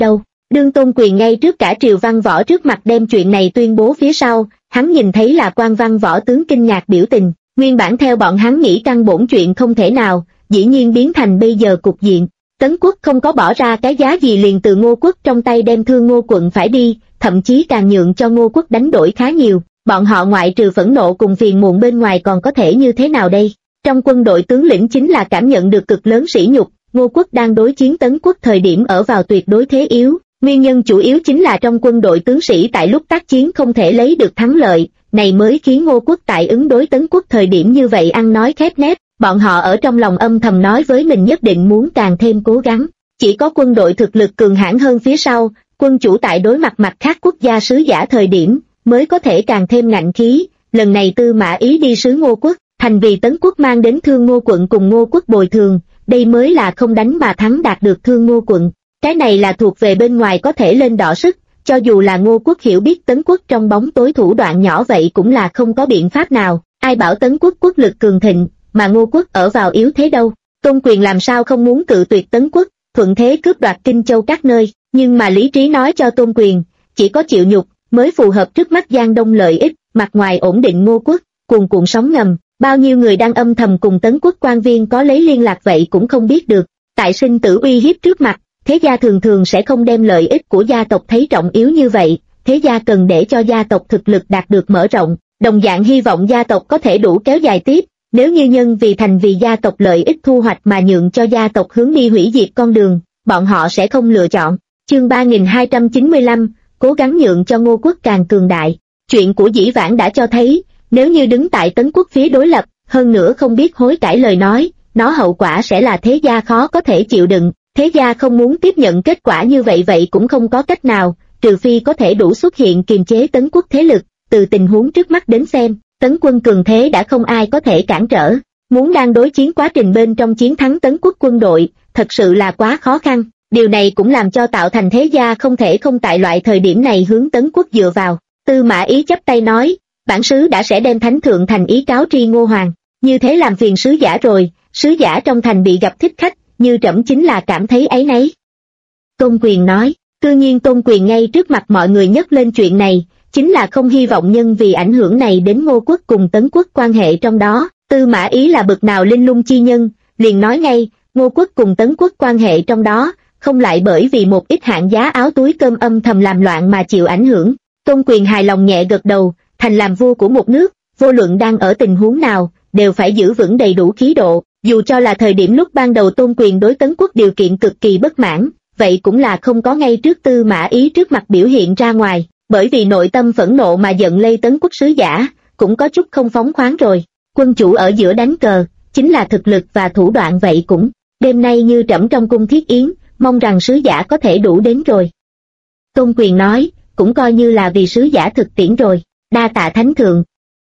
đâu. Đương Tôn Quyền ngay trước cả triều văn võ trước mặt đem chuyện này tuyên bố phía sau, hắn nhìn thấy là quan văn võ tướng kinh ngạc biểu tình, nguyên bản theo bọn hắn nghĩ căn bổn chuyện không thể nào, dĩ nhiên biến thành bây giờ cục diện. Tấn quốc không có bỏ ra cái giá gì liền từ Ngô quốc trong tay đem Thương Ngô quận phải đi, thậm chí càng nhượng cho Ngô quốc đánh đổi khá nhiều, bọn họ ngoại trừ phẫn nộ cùng phiền muộn bên ngoài còn có thể như thế nào đây? Trong quân đội tướng lĩnh chính là cảm nhận được cực lớn sỉ nhục, Ngô quốc đang đối chiến Tấn quốc thời điểm ở vào tuyệt đối thế yếu, nguyên nhân chủ yếu chính là trong quân đội tướng sĩ tại lúc tác chiến không thể lấy được thắng lợi, này mới khiến Ngô quốc tại ứng đối Tấn quốc thời điểm như vậy ăn nói khép nép, bọn họ ở trong lòng âm thầm nói với mình nhất định muốn càng thêm cố gắng, chỉ có quân đội thực lực cường hãn hơn phía sau, quân chủ tại đối mặt mặt khác quốc gia sứ giả thời điểm, mới có thể càng thêm ngạnh khí, lần này Tư Mã Ý đi sứ Ngô quốc, thành vì Tấn quốc mang đến Thương Ngô quận cùng Ngô quốc bồi thường, đây mới là không đánh mà thắng đạt được Thương Ngô quận. Cái này là thuộc về bên ngoài có thể lên đọ sức, cho dù là Ngô quốc hiểu biết Tấn quốc trong bóng tối thủ đoạn nhỏ vậy cũng là không có biện pháp nào, ai bảo Tấn quốc quốc lực cường thịnh, mà Ngô quốc ở vào yếu thế đâu. Tôn Quyền làm sao không muốn cự tuyệt Tấn quốc, thuận thế cướp đoạt Kinh Châu các nơi, nhưng mà lý trí nói cho Tôn Quyền, chỉ có chịu nhục mới phù hợp trước mắt Giang Đông lợi ích, mặt ngoài ổn định Ngô quốc, cuồn cuộn sóng ngầm, bao nhiêu người đang âm thầm cùng Tấn quốc quan viên có lấy liên lạc vậy cũng không biết được, tại sinh tử uy hiếp trước mặt, thế gia thường thường sẽ không đem lợi ích của gia tộc thấy trọng yếu như vậy, thế gia cần để cho gia tộc thực lực đạt được mở rộng, đồng dạng hy vọng gia tộc có thể đủ kéo dài tiếp, nếu như nhân vì thành vì gia tộc lợi ích thu hoạch mà nhượng cho gia tộc hướng đi hủy diệt con đường, bọn họ sẽ không lựa chọn. Chương 3295, cố gắng nhượng cho Ngô quốc càng cường đại. Chuyện của dĩ vãng đã cho thấy, nếu như đứng tại Tấn quốc phía đối lập, hơn nữa không biết hối cải lời nói, nó hậu quả sẽ là thế gia khó có thể chịu đựng. Thế gia không muốn tiếp nhận kết quả như vậy cũng không có cách nào, trừ phi có thể đủ xuất hiện kiềm chế Tấn quốc thế lực, từ tình huống trước mắt đến xem, Tấn quân cường thế đã không ai có thể cản trở. Muốn đang đối chiến quá trình bên trong chiến thắng Tấn quốc quân đội, thật sự là quá khó khăn. Điều này cũng làm cho tạo thành thế gia không thể không tại loại thời điểm này hướng Tấn quốc dựa vào. Tư Mã Ý chắp tay nói, bản sứ đã sẽ đem thánh thượng thành ý cáo tri Ngô Hoàng, như thế làm phiền sứ giả rồi, sứ giả trong thành bị gặp thích khách, như trẫm chính là cảm thấy áy náy. Tôn Quyền nói, tự nhiên Tôn Quyền ngay trước mặt mọi người nhắc lên chuyện này, chính là không hy vọng nhân vì ảnh hưởng này đến Ngô quốc cùng Tấn quốc quan hệ trong đó. Tư Mã Ý là bậc nào linh lung chi nhân, liền nói ngay, Ngô quốc cùng Tấn quốc quan hệ trong đó, không lại bởi vì một ít hạng giá áo túi cơm âm thầm làm loạn mà chịu ảnh hưởng. Tôn Quyền hài lòng nhẹ gật đầu, thành làm vua của một nước, vô luận đang ở tình huống nào, đều phải giữ vững đầy đủ khí độ, dù cho là thời điểm lúc ban đầu Tôn Quyền đối Tấn quốc điều kiện cực kỳ bất mãn, vậy cũng là không có ngay trước Tư Mã Ý trước mặt biểu hiện ra ngoài, bởi vì nội tâm phẫn nộ mà giận lây Tấn quốc sứ giả, cũng có chút không phóng khoáng rồi. Quân chủ ở giữa đánh cờ, chính là thực lực và thủ đoạn vậy cũng, đêm nay như trẫm trong cung thiết yến, mong rằng sứ giả có thể đủ đến rồi. Tôn Quyền nói, cũng coi như là vì sứ giả thực tiễn rồi, đa tạ thánh thượng.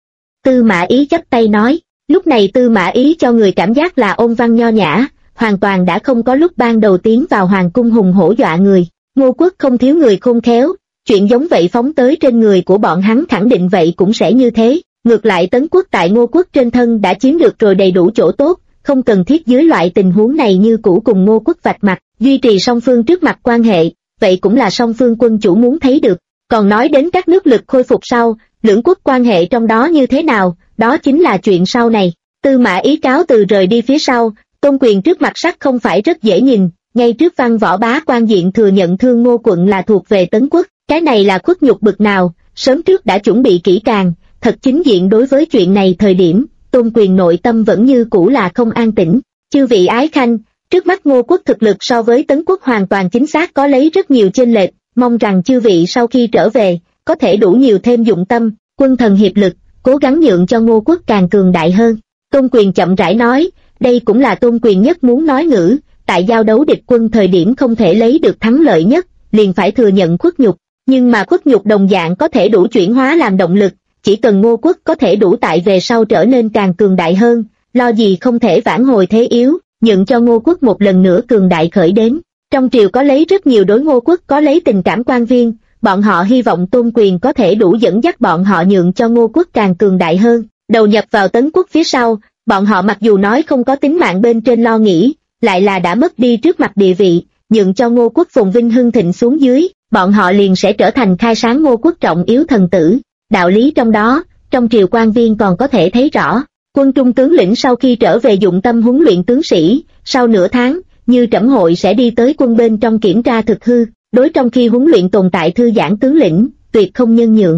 Tư Mã Ý chắp tay nói, lúc này Tư Mã Ý cho người cảm giác là ôn văn nho nhã, hoàn toàn đã không có lúc ban đầu tiến vào hoàng cung hùng hổ dọa người. Ngô quốc không thiếu người khôn khéo, chuyện giống vậy phóng tới trên người của bọn hắn khẳng định vậy cũng sẽ như thế. Ngược lại Tấn quốc tại Ngô quốc trên thân đã chiếm được rồi đầy đủ chỗ tốt, không cần thiết dưới loại tình huống này như cũ cùng Ngô quốc vạch mặt, duy trì song phương trước mặt quan hệ, vậy cũng là song phương quân chủ muốn thấy được. Còn nói đến các nước lực khôi phục sau, lưỡng quốc quan hệ trong đó như thế nào, đó chính là chuyện sau này. Tư Mã Ý cáo từ rời đi phía sau, Tôn Quyền trước mặt sắc không phải rất dễ nhìn, ngay trước văn võ bá quan diện thừa nhận Thương Ngô quận là thuộc về Tấn quốc, cái này là khuất nhục bực nào, sớm trước đã chuẩn bị kỹ càng, thật chính diện đối với chuyện này thời điểm, Tôn Quyền nội tâm vẫn như cũ là không an tĩnh. Chư vị ái khanh, trước mắt Ngô quốc thực lực so với Tấn quốc hoàn toàn chính xác có lấy rất nhiều chênh lệch, mong rằng chư vị sau khi trở về, có thể đủ nhiều thêm dụng tâm, quân thần hiệp lực, cố gắng nhượng cho Ngô quốc càng cường đại hơn. Tôn Quyền chậm rãi nói, đây cũng là Tôn Quyền nhất muốn nói ngữ, tại giao đấu địch quân thời điểm không thể lấy được thắng lợi nhất, liền phải thừa nhận khuất nhục, nhưng mà khuất nhục đồng dạng có thể đủ chuyển hóa làm động lực, chỉ cần Ngô quốc có thể đủ tại về sau trở nên càng cường đại hơn, lo gì không thể vãn hồi thế yếu, nhượng cho Ngô quốc một lần nữa cường đại khởi đến. Trong triều có lấy rất nhiều đối Ngô quốc có lấy tình cảm quan viên, bọn họ hy vọng Tôn Quyền có thể đủ dẫn dắt bọn họ nhượng cho Ngô quốc càng cường đại hơn, đầu nhập vào Tấn quốc phía sau, bọn họ mặc dù nói không có tính mạng bên trên lo nghĩ, lại là đã mất đi trước mặt địa vị, nhượng cho Ngô quốc phồn vinh hưng thịnh xuống dưới, bọn họ liền sẽ trở thành khai sáng Ngô quốc trọng yếu thần tử. Đạo lý trong đó, trong triều quan viên còn có thể thấy rõ. Quân trung tướng lĩnh sau khi trở về dụng tâm huấn luyện tướng sĩ, sau nửa tháng, như trẫm hội sẽ đi tới quân bên trong kiểm tra thực hư, đối trong khi huấn luyện tồn tại thư giãn tướng lĩnh, tuyệt không nhân nhượng.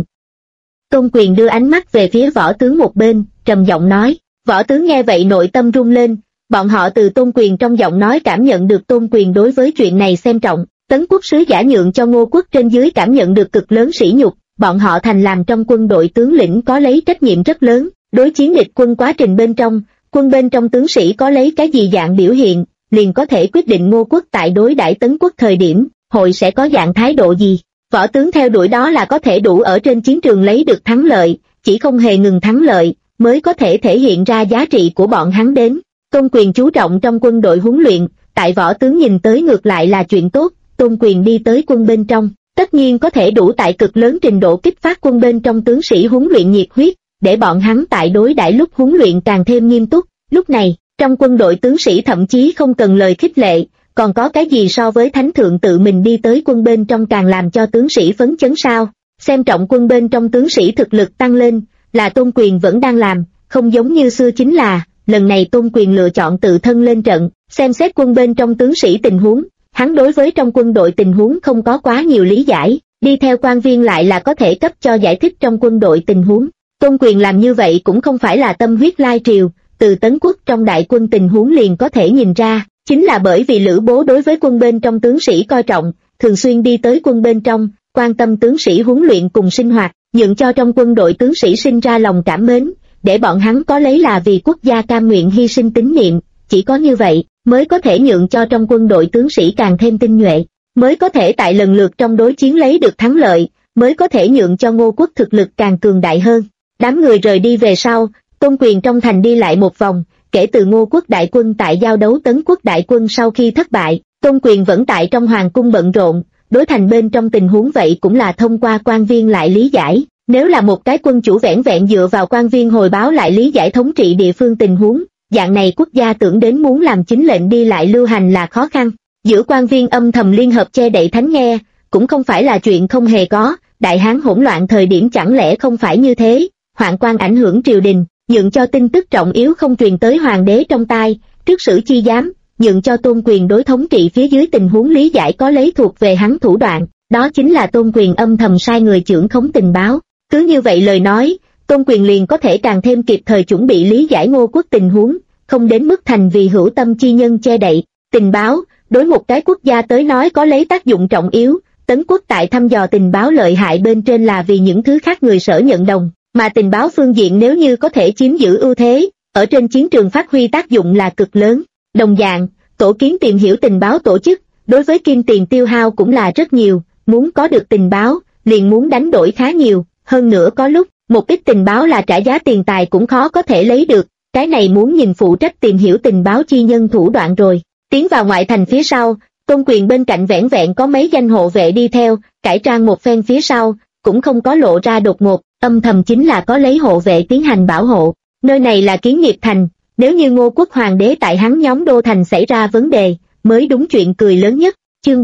Tôn Quyền đưa ánh mắt về phía võ tướng một bên, trầm giọng nói. Võ tướng nghe vậy nội tâm rung lên, bọn họ từ Tôn Quyền trong giọng nói cảm nhận được Tôn Quyền đối với chuyện này xem trọng. Tấn quốc sứ giả nhượng cho Ngô quốc trên dưới cảm nhận được cực lớn sỉ nhục, bọn họ thành làm trong quân đội tướng lĩnh có lấy trách nhiệm rất lớn, đối chiến địch quân quá trình bên trong, quân bên trong tướng sĩ có lấy cái gì dạng biểu hiện, liền có thể quyết định Ngô quốc tại đối đãi Tấn quốc thời điểm, hội sẽ có dạng thái độ gì. Võ tướng theo đuổi đó là có thể đủ ở trên chiến trường lấy được thắng lợi, chỉ không hề ngừng thắng lợi, mới có thể thể hiện ra giá trị của bọn hắn đến. Tôn Quyền chú trọng trong quân đội huấn luyện, tại võ tướng nhìn tới ngược lại là chuyện tốt. Tôn Quyền đi tới quân bên trong, tất nhiên có thể đủ tại cực lớn trình độ kích phát quân bên trong tướng sĩ huấn luyện nhiệt huyết, để bọn hắn tại đối đãi lúc huấn luyện càng thêm nghiêm túc. Lúc này, trong quân đội tướng sĩ thậm chí không cần lời khích lệ, còn có cái gì so với thánh thượng tự mình đi tới quân bên trong càng làm cho tướng sĩ phấn chấn sao? Xem trọng quân bên trong tướng sĩ thực lực tăng lên, là Tôn Quyền vẫn đang làm, không giống như xưa chính là, lần này Tôn Quyền lựa chọn tự thân lên trận, xem xét quân bên trong tướng sĩ tình huống. Hắn đối với trong quân đội tình huống không có quá nhiều lý giải, đi theo quan viên lại là có thể cấp cho giải thích trong quân đội tình huống. Tôn Quyền làm như vậy cũng không phải là tâm huyết lai triều, từ Tấn quốc trong đại quân tình huống liền có thể nhìn ra, chính là bởi vì Lữ Bố đối với quân bên trong tướng sĩ coi trọng, thường xuyên đi tới quân bên trong, quan tâm tướng sĩ huấn luyện cùng sinh hoạt, nhượng cho trong quân đội tướng sĩ sinh ra lòng cảm mến, để bọn hắn có lấy là vì quốc gia cam nguyện hy sinh tín niệm, chỉ có như vậy mới có thể nhượng cho trong quân đội tướng sĩ càng thêm tinh nhuệ, mới có thể tại lần lượt trong đối chiến lấy được thắng lợi, mới có thể nhượng cho Ngô quốc thực lực càng cường đại hơn. Đám người rời đi về sau, Tôn Quyền trong thành đi lại một vòng, kể từ Ngô quốc đại quân tại giao đấu Tấn quốc đại quân sau khi thất bại, Tôn Quyền vẫn tại trong hoàng cung bận rộn, đối thành bên trong tình huống vậy cũng là thông qua quan viên lại lý giải. Nếu là một cái quân chủ vẻn vẹn dựa vào quan viên hồi báo lại lý giải thống trị địa phương tình huống, dạng này quốc gia tưởng đến muốn làm chính lệnh đi lại lưu hành là khó khăn. Giữa quan viên âm thầm liên hợp che đậy thánh nghe, cũng không phải là chuyện không hề có. Đại Hán hỗn loạn thời điểm chẳng lẽ không phải như thế, hoạn quan ảnh hưởng triều đình, nhượng cho tin tức trọng yếu không truyền tới hoàng đế trong tai, trước sử chi giám, nhượng cho Tôn Quyền đối thống trị phía dưới tình huống lý giải có lấy thuộc về hắn thủ đoạn, đó chính là Tôn Quyền âm thầm sai người chưởng khống tình báo. Cứ như vậy lời nói, Tôn Quyền liền có thể càng thêm kịp thời chuẩn bị lý giải Ngô quốc tình huống, không đến mức thành vì hữu tâm chi nhân che đậy. Tình báo, đối một cái quốc gia tới nói có lấy tác dụng trọng yếu, Tấn quốc tại thăm dò tình báo lợi hại bên trên là vì những thứ khác người sở nhận đồng, mà tình báo phương diện nếu như có thể chiếm giữ ưu thế, ở trên chiến trường phát huy tác dụng là cực lớn. Đồng dạng, tổ kiến tìm hiểu tình báo tổ chức, đối với kim tiền tiêu hao cũng là rất nhiều, muốn có được tình báo, liền muốn đánh đổi khá nhiều, hơn nữa có lúc, một ít tình báo là trả giá tiền tài cũng khó có thể lấy được, cái này muốn nhìn phụ trách tìm hiểu tình báo chi nhân thủ đoạn rồi. Tiến vào ngoại thành phía sau, Tôn Quyền bên cạnh vẻn vẹn có mấy danh hộ vệ đi theo, cải trang một phen phía sau, cũng không có lộ ra đột ngột, âm thầm chính là có lấy hộ vệ tiến hành bảo hộ. Nơi này là Kiến Nghiệp thành, nếu như Ngô quốc hoàng đế tại hắn nhóm đô thành xảy ra vấn đề, mới đúng chuyện cười lớn nhất. Chương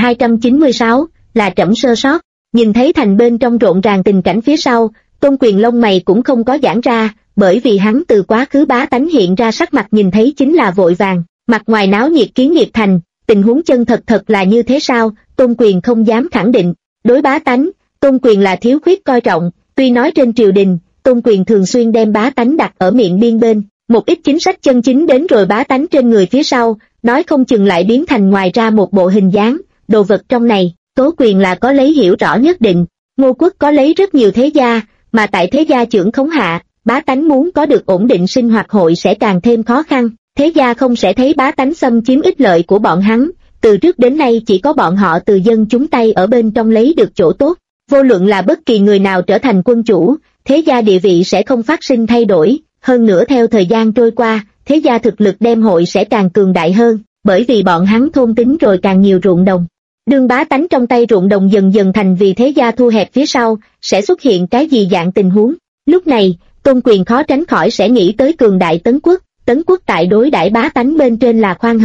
3296, là trẫm sơ sót. Nhìn thấy thành bên trong rộn ràng tình cảnh phía sau, Tôn Quyền lông mày cũng không có giãn ra, bởi vì hắn từ quá khứ bá tánh hiện ra sắc mặt nhìn thấy chính là vội vàng. Mặt ngoài náo nhiệt Kiến Nghiệp thành, tình huống chân thật là như thế sao, Tôn Quyền không dám khẳng định. Đối bá tánh, Tôn Quyền là thiếu khuyết coi trọng, tuy nói trên triều đình, Tôn Quyền thường xuyên đem bá tánh đặt ở miệng biên bên, một ít chính sách chân chính đến rồi bá tánh trên người phía sau, nói không chừng lại biến thành ngoài ra một bộ hình dáng, đồ vật trong này, Tố Quyền là có lấy hiểu rõ nhất định. Ngô quốc có lấy rất nhiều thế gia, mà tại thế gia chưởng khống hạ, bá tánh muốn có được ổn định sinh hoạt hội sẽ càng thêm khó khăn. Thế gia không sẽ thấy bá tánh xâm chiếm ích lợi của bọn hắn, từ trước đến nay chỉ có bọn họ từ dân chúng tay ở bên trong lấy được chỗ tốt. Vô luận là bất kỳ người nào trở thành quân chủ, thế gia địa vị sẽ không phát sinh thay đổi, hơn nữa theo thời gian trôi qua, thế gia thực lực đem hội sẽ càng cường đại hơn, bởi vì bọn hắn thôn tính rồi càng nhiều ruộng đồng. Đương bá tánh trong tay ruộng đồng dần dần thành vì thế gia thu hẹp phía sau, sẽ xuất hiện cái gì dạng tình huống. Lúc này, Tôn Quyền khó tránh khỏi sẽ nghĩ tới cường đại Tấn quốc. Tấn quốc tại đối đãi bá tánh bên trên là khoan hậu,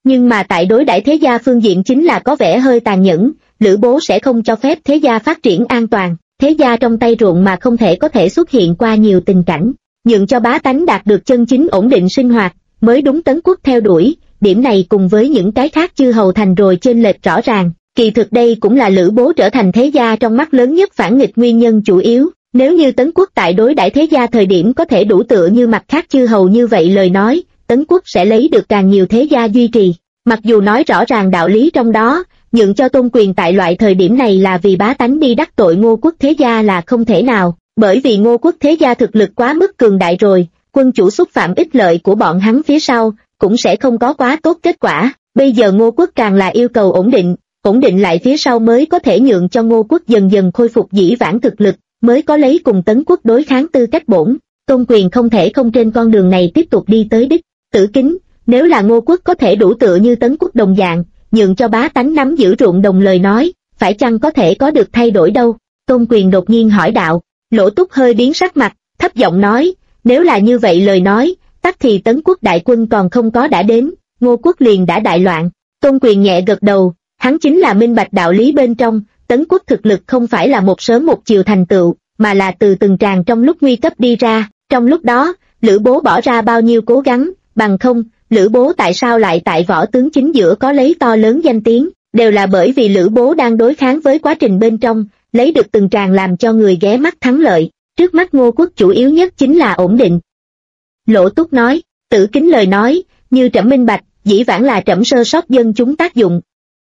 Nhưng mà tại đối đãi thế gia phương diện chính là có vẻ hơi tàn nhẫn, Lữ Bố sẽ không cho phép thế gia phát triển an toàn, thế gia trong tay ruộng mà không thể có thể xuất hiện qua nhiều tình cảnh, nhượng cho bá tánh đạt được chân chính ổn định sinh hoạt, mới đúng Tấn Quốc theo đuổi, điểm này cùng với những cái khác chư hầu thành rồi chênh lệch rõ ràng, kỳ thực đây cũng là Lữ Bố trở thành thế gia trong mắt lớn nhất phản nghịch nguyên nhân chủ yếu. Nếu như Tấn Quốc tại đối đãi thế gia thời điểm có thể đủ tựa như mặt khác chư hầu như vậy lời nói, Tấn Quốc sẽ lấy được càng nhiều thế gia duy trì. Mặc dù nói rõ ràng đạo lý trong đó, nhượng cho tôn quyền tại loại thời điểm này là vì bá tánh đi đắc tội Ngô Quốc thế gia là không thể nào, bởi vì Ngô Quốc thế gia thực lực quá mức cường đại rồi, quân chủ xúc phạm ích lợi của bọn hắn phía sau, cũng sẽ không có quá tốt kết quả. Bây giờ Ngô Quốc càng là yêu cầu ổn định lại phía sau mới có thể nhượng cho Ngô Quốc dần dần khôi phục dĩ vãng thực lực, mới có lấy cùng Tấn Quốc đối kháng tư cách bổn. Tôn quyền không thể không trên con đường này tiếp tục đi tới đích. Tử Kính, nếu là Ngô Quốc có thể đủ tựa như Tấn Quốc đồng dạng, nhượng cho bá tánh nắm giữ ruộng đồng lời nói, phải chăng có thể có được thay đổi đâu? Tôn quyền đột nhiên hỏi đạo. Lỗ Túc hơi biến sắc mặt, thấp giọng nói, nếu là như vậy lời nói, tắc thì Tấn Quốc đại quân còn không có đã đến, Ngô Quốc liền đã đại loạn. Tôn quyền nhẹ gật đầu, hắn chính là minh bạch đạo lý bên trong, Tấn Quốc thực lực không phải là một sớm một chiều thành tựu, mà là từ từng tràng trong lúc nguy cấp đi ra, trong lúc đó, Lữ Bố bỏ ra bao nhiêu cố gắng, bằng không, Lữ Bố tại sao lại tại võ tướng chính giữa có lấy to lớn danh tiếng, đều là bởi vì Lữ Bố đang đối kháng với quá trình bên trong, lấy được từng tràng làm cho người ghé mắt thắng lợi, trước mắt Ngô Quốc chủ yếu nhất chính là ổn định. Lỗ Túc nói, Tử Kính lời nói, như trẫm minh bạch, dĩ vãng là trẫm sơ sót dân chúng tác dụng.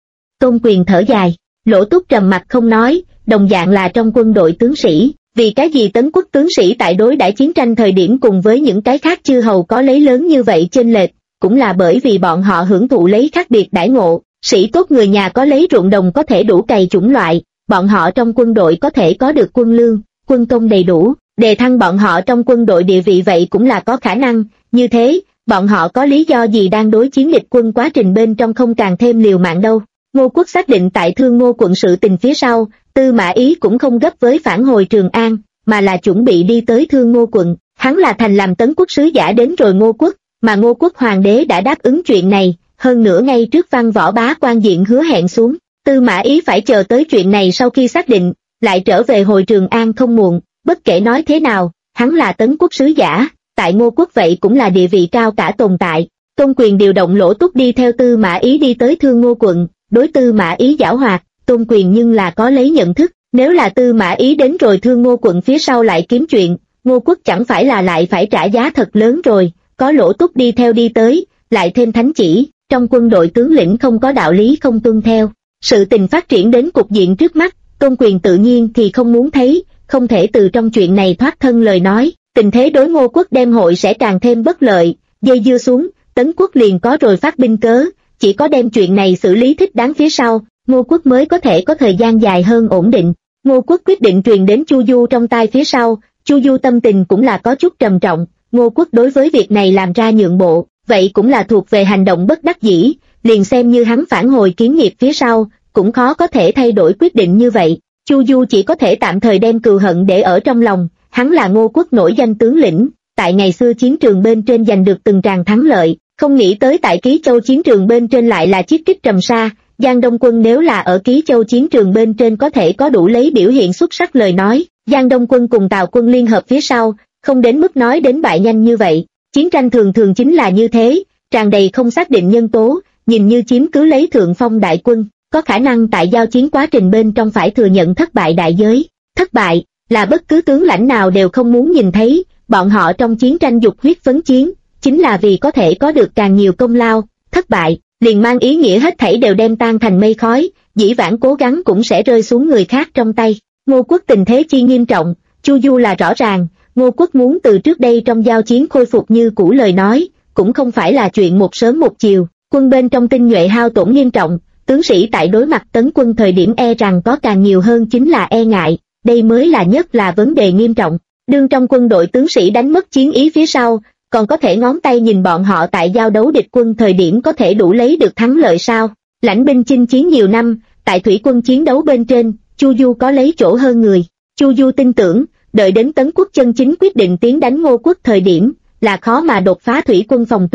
Tôn quyền thở dài, Lỗ Túc trầm mặt không nói, đồng dạng là trong quân đội tướng sĩ, vì cái gì Tấn Quốc tướng sĩ tại đối đãi chiến tranh thời điểm cùng với những cái khác chư hầu có lấy lớn như vậy chênh lệch, cũng là bởi vì bọn họ hưởng thụ lấy khác biệt đãi ngộ, sĩ tốt người nhà có lấy ruộng đồng có thể đủ cày chủng loại, bọn họ trong quân đội có thể có được quân lương, quân công đầy đủ, đề thăng bọn họ trong quân đội địa vị vậy cũng là có khả năng, như thế, bọn họ có lý do gì đang đối chiến địch quân quá trình bên trong không càng thêm liều mạng đâu. Ngô Quốc xác định tại Thương Ngô quận sự tình phía sau, Tư Mã Ý cũng không gấp với phản hồi Trường An, mà là chuẩn bị đi tới Thương Ngô quận, hắn là thành làm Tấn Quốc sứ giả đến rồi Ngô Quốc, mà Ngô Quốc hoàng đế đã đáp ứng chuyện này, hơn nữa ngay trước Văn Võ bá quan diện hứa hẹn xuống, Tư Mã Ý phải chờ tới chuyện này sau khi xác định, lại trở về hồi Trường An không muộn, bất kể nói thế nào, hắn là Tấn Quốc sứ giả, tại Ngô Quốc vậy cũng là địa vị cao cả tồn tại. Tôn quyền điều động Lỗ Túc đi theo Tư Mã Ý đi tới Thương Ngô quận, đối Tư Mã Ý giảo hoạt, Tôn quyền nhưng là có lấy nhận thức, nếu là Tư Mã Ý đến rồi Thương Ngô quận phía sau lại kiếm chuyện, Ngô Quốc chẳng phải là lại phải trả giá thật lớn rồi, có Lỗ Túc đi theo đi tới, lại thêm thánh chỉ, trong quân đội tướng lĩnh không có đạo lý không tuân theo. Sự tình phát triển đến cục diện trước mắt, Tôn quyền tự nhiên thì không muốn thấy, không thể từ trong chuyện này thoát thân lời nói, tình thế đối Ngô Quốc đem hội sẽ càng thêm bất lợi, dây dưa xuống, Tấn Quốc liền có rồi phát binh cớ, chỉ có đem chuyện này xử lý thích đáng phía sau, Ngô Quốc mới có thể có thời gian dài hơn ổn định. Ngô Quốc quyết định truyền đến Chu Du trong tai phía sau, Chu Du tâm tình cũng là có chút trầm trọng, Ngô Quốc đối với việc này làm ra nhượng bộ, vậy cũng là thuộc về hành động bất đắc dĩ, liền xem như hắn phản hồi kiến nghiệp phía sau, cũng khó có thể thay đổi quyết định như vậy. Chu Du chỉ có thể tạm thời đem cừu hận để ở trong lòng, hắn là Ngô Quốc nổi danh tướng lĩnh, tại ngày xưa chiến trường bên trên giành được từng tràng thắng lợi, không nghĩ tới tại Ký Châu chiến trường bên trên lại là chiết kích trầm sa. Giang Đông Quân nếu là ở Ký Châu chiến trường bên trên có thể có đủ lấy biểu hiện xuất sắc lời nói, Giang Đông Quân cùng Tào Quân liên hợp phía sau, không đến mức nói đến bại nhanh như vậy. Chiến tranh thường thường chính là như thế, tràn đầy không xác định nhân tố, nhìn như chiếm cứ lấy thượng phong đại quân, có khả năng tại giao chiến quá trình bên trong phải thừa nhận thất bại đại giới. Thất bại là bất cứ tướng lãnh nào đều không muốn nhìn thấy, bọn họ trong chiến tranh dục huyết phấn chiến, chính là vì có thể có được càng nhiều công lao. Thất bại liền mang ý nghĩa hết thảy đều đem tan thành mây khói, dĩ vãng cố gắng cũng sẽ rơi xuống người khác trong tay. Ngô Quốc tình thế chi nghiêm trọng, Chu Du là rõ ràng, Ngô Quốc muốn từ trước đây trong giao chiến khôi phục như cũ lời nói, cũng không phải là chuyện một sớm một chiều, quân bên trong tinh nhuệ hao tổn nghiêm trọng, tướng sĩ tại đối mặt tấn quân thời điểm e rằng có càng nhiều hơn chính là e ngại, đây mới là nhất là vấn đề nghiêm trọng. Đương trong quân đội tướng sĩ đánh mất chiến ý phía sau, còn có thể ngón tay nhìn bọn họ tại giao đấu địch quân thời điểm có thể đủ lấy được thắng lợi sao? Lãnh binh chinh chiến nhiều năm, tại thủy quân chiến đấu bên trên, Chu Du có lấy chỗ hơn người. Chu Du tin tưởng, đợi đến Tấn Quốc chân chính quyết định tiến đánh Ngô Quốc thời điểm, là khó mà đột phá thủy quân phòng tuyến.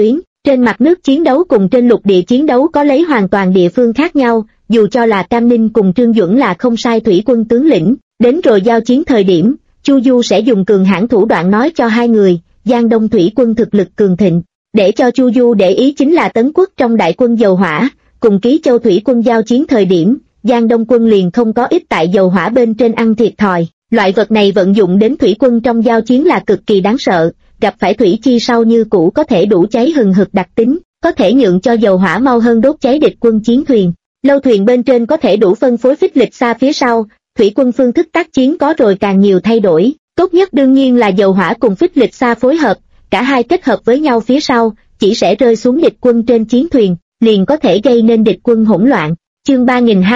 Trên mặt nước chiến đấu cùng trên lục địa chiến đấu có lấy hoàn toàn địa phương khác nhau, dù cho là Cam Ninh cùng Trương Duẩn là không sai thủy quân tướng lĩnh, đến rồi giao chiến thời điểm, Chu Du sẽ dùng cường hãn thủ đoạn nói cho hai người, Giang Đông thủy quân thực lực cường thịnh. Để cho Chu Du để ý chính là Tấn Quốc trong đại quân dầu hỏa, cùng Ký Châu thủy quân giao chiến thời điểm, Giang Đông quân liền không có ít tại dầu hỏa bên trên ăn thiệt thòi. Loại vật này vận dụng đến thủy quân trong giao chiến là cực kỳ đáng sợ, gặp phải thủy chi sau như cũ có thể đủ cháy hừng hực đặc tính, có thể nhượng cho dầu hỏa mau hơn đốt cháy địch quân chiến thuyền. Lâu thuyền bên trên có thể đủ phân phối phích lịch xa phía sau, thủy quân phương thức tác chiến có rồi càng nhiều thay đổi, tốt nhất đương nhiên là dầu hỏa cùng phích lịch xa phối hợp, cả hai kết hợp với nhau phía sau, chỉ sẽ rơi xuống địch quân trên chiến thuyền, liền có thể gây nên địch quân hỗn loạn. Chương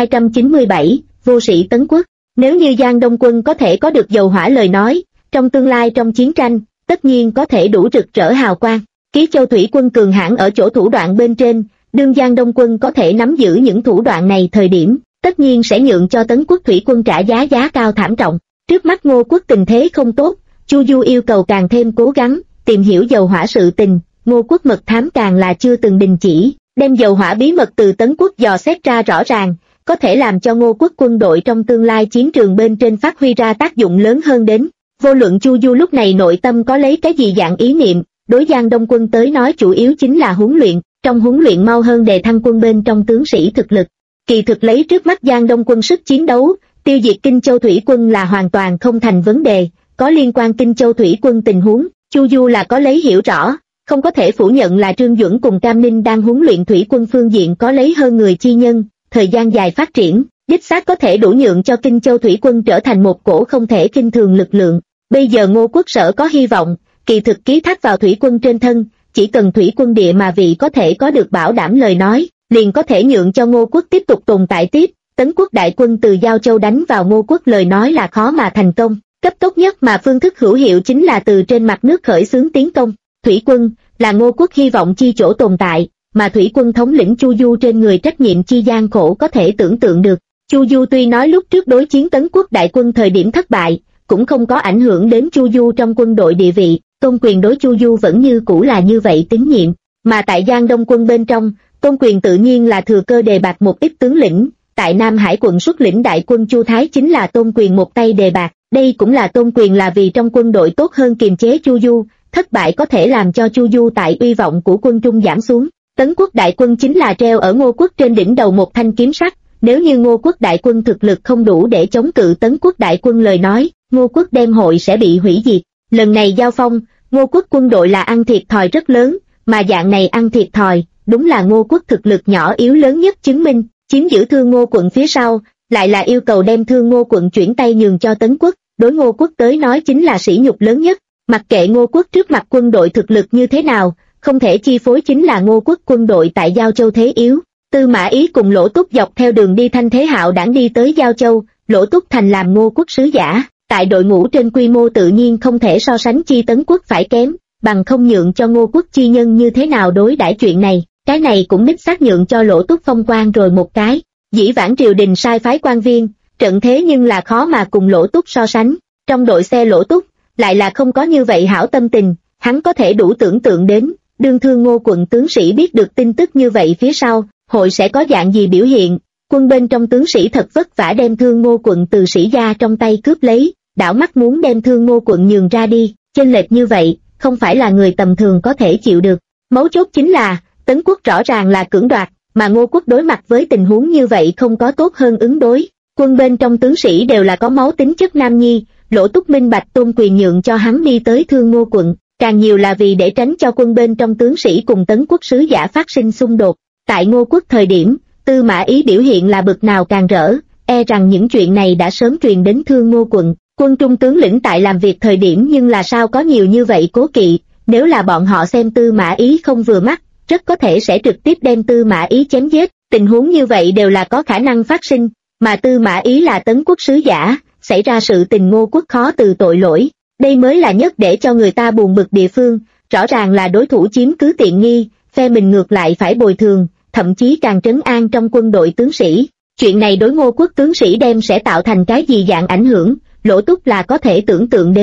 3297, Vô sĩ Tấn Quốc. Nếu như Giang Đông quân có thể có được dầu hỏa lời nói, trong tương lai trong chiến tranh, tất nhiên có thể đủ rực rỡ hào quang. Ký Châu thủy quân cường hãn ở chỗ thủ đoạn bên trên, đương Giang Đông quân có thể nắm giữ những thủ đoạn này thời điểm, tất nhiên sẽ nhượng cho Tấn Quốc thủy quân trả giá cao thảm trọng. Trước mắt Ngô Quốc tình thế không tốt, Chu Du yêu cầu càng thêm cố gắng, tìm hiểu dầu hỏa sự tình, Ngô Quốc mật thám càng là chưa từng đình chỉ, đem dầu hỏa bí mật từ Tấn Quốc dò xét ra rõ ràng, có thể làm cho Ngô Quốc quân đội trong tương lai chiến trường bên trên phát huy ra tác dụng lớn hơn đến. Vô luận Chu Du lúc này nội tâm có lấy cái gì dạng ý niệm, đối Giang Đông quân tới nói chủ yếu chính là huấn luyện, trong huấn luyện mau hơn đề thăng quân bên trong tướng sĩ thực lực. Kỳ thực lấy trước mắt Giang Đông quân sức chiến đấu, tiêu diệt Kinh Châu thủy quân là hoàn toàn không thành vấn đề, có liên quan Kinh Châu thủy quân tình huống, Chu Du là có lấy hiểu rõ, không có thể phủ nhận là Trương Duẩn cùng Cam Ninh đang huấn luyện thủy quân phương diện có lấy hơn người chi nhân, thời gian dài phát triển, đích xác có thể đủ nhượng cho Kinh Châu thủy quân trở thành một cổ không thể khinh thường lực lượng. Bây giờ Ngô Quốc sở có hy vọng, kỳ thực ký thác vào thủy quân trên thân, chỉ cần thủy quân địa mà vị có thể có được bảo đảm lời nói, liền có thể nhượng cho Ngô Quốc tiếp tục tồn tại tiếp. Tấn Quốc đại quân từ Giao Châu đánh vào Ngô Quốc lời nói là khó mà thành công, cấp tốt nhất mà phương thức hữu hiệu chính là từ trên mặt nước khởi xướng tiến công. Thủy quân là Ngô Quốc hy vọng chi chỗ tồn tại, mà thủy quân thống lĩnh Chu Du trên người trách nhiệm chi gian khổ có thể tưởng tượng được. Chu Du tuy nói lúc trước đối chiến Tấn Quốc đại quân thời điểm thất bại, cũng không có ảnh hưởng đến Chu Du trong quân đội địa vị, Tôn Quyền đối Chu Du vẫn như cũ là như vậy tín nhiệm, mà tại Giang Đông quân bên trong, Tôn Quyền tự nhiên là thừa cơ đề bạt một ít tướng lĩnh, tại Nam Hải quận xuất lĩnh đại quân Chu Thái chính là Tôn Quyền một tay đề bạt, đây cũng là Tôn Quyền là vì trong quân đội tốt hơn kiềm chế Chu Du, thất bại có thể làm cho Chu Du tại uy vọng của quân Trung giảm xuống. Tấn Quốc đại quân chính là treo ở Ngô Quốc trên đỉnh đầu một thanh kiếm sắt, nếu như Ngô Quốc đại quân thực lực không đủ để chống cự Tấn Quốc đại quân lời nói, Ngô Quốc đem hội sẽ bị hủy diệt. Lần này giao phong, Ngô Quốc quân đội là ăn thiệt thòi rất lớn, mà dạng này ăn thiệt thòi, đúng là Ngô Quốc thực lực nhỏ yếu lớn nhất chứng minh, chiếm giữ Thương Ngô quận phía sau, lại là yêu cầu đem Thương Ngô quận chuyển tay nhường cho Tấn Quốc, đối Ngô Quốc tới nói chính là sỉ nhục lớn nhất, mặc kệ Ngô Quốc trước mặt quân đội thực lực như thế nào, không thể chi phối chính là Ngô Quốc quân đội tại Giao Châu thế yếu. Tư Mã Ý cùng Lỗ Túc dọc theo đường đi Thanh Thế Hạo đãng đi tới Giao Châu, Lỗ Túc thành làm Ngô Quốc sứ giả, tại đội ngũ trên quy mô tự nhiên không thể so sánh chi Tấn Quốc phải kém, bằng không nhượng cho Ngô Quốc chi nhân như thế nào đối đãi chuyện này, cái này cũng đích xác nhượng cho Lỗ Túc phong quan rồi một cái. Dĩ vãng triều đình sai phái quan viên, trận thế nhưng là khó mà cùng Lỗ Túc so sánh, trong đội xe Lỗ Túc, lại là không có như vậy hảo tâm tình, hắn có thể đủ tưởng tượng đến, đương Thương Ngô quận tướng sĩ biết được tin tức như vậy phía sau, hội sẽ có dạng gì biểu hiện. Quân bên trong tướng sĩ thật vất vả đem Thương Ngô quận từ sĩ gia trong tay cướp lấy, đảo mắt muốn đem Thương Ngô quận nhường ra đi, chênh lệch như vậy, không phải là người tầm thường có thể chịu được. Mấu chốt chính là, Tấn Quốc rõ ràng là cưỡng đoạt, mà Ngô Quốc đối mặt với tình huống như vậy không có tốt hơn ứng đối. Quân bên trong tướng sĩ đều là có máu tính chất nam nhi, Lỗ Túc minh bạch Tôn Quyền nhượng cho hắn đi tới Thương Ngô quận, càng nhiều là vì để tránh cho quân bên trong tướng sĩ cùng Tấn Quốc sứ giả phát sinh xung đột. Tại Ngô Quốc thời điểm, Tư Mã Ý biểu hiện là bực nào càng rỡ, e rằng những chuyện này đã sớm truyền đến Thương Ngô quận. Quân Trung tướng lĩnh tại làm việc thời điểm nhưng là sao có nhiều như vậy cố kỵ, nếu là bọn họ xem Tư Mã Ý không vừa mắt, rất có thể sẽ trực tiếp đem Tư Mã Ý chém giết, tình huống như vậy đều là có khả năng phát sinh, mà Tư Mã Ý là Tấn Quốc sứ giả, xảy ra sự tình Ngô Quốc khó từ tội lỗi, đây mới là nhất để cho người ta buồn bực địa phương, rõ ràng là đối thủ chiếm cứ tiện nghi, phe mình ngược lại phải bồi thường, thậm chí càng trấn an trong quân đội tướng sĩ. Chuyện này đối Ngô Quốc tướng sĩ đem sẽ tạo thành cái gì dạng ảnh hưởng, Lỗ Túc là có thể tưởng tượng đến.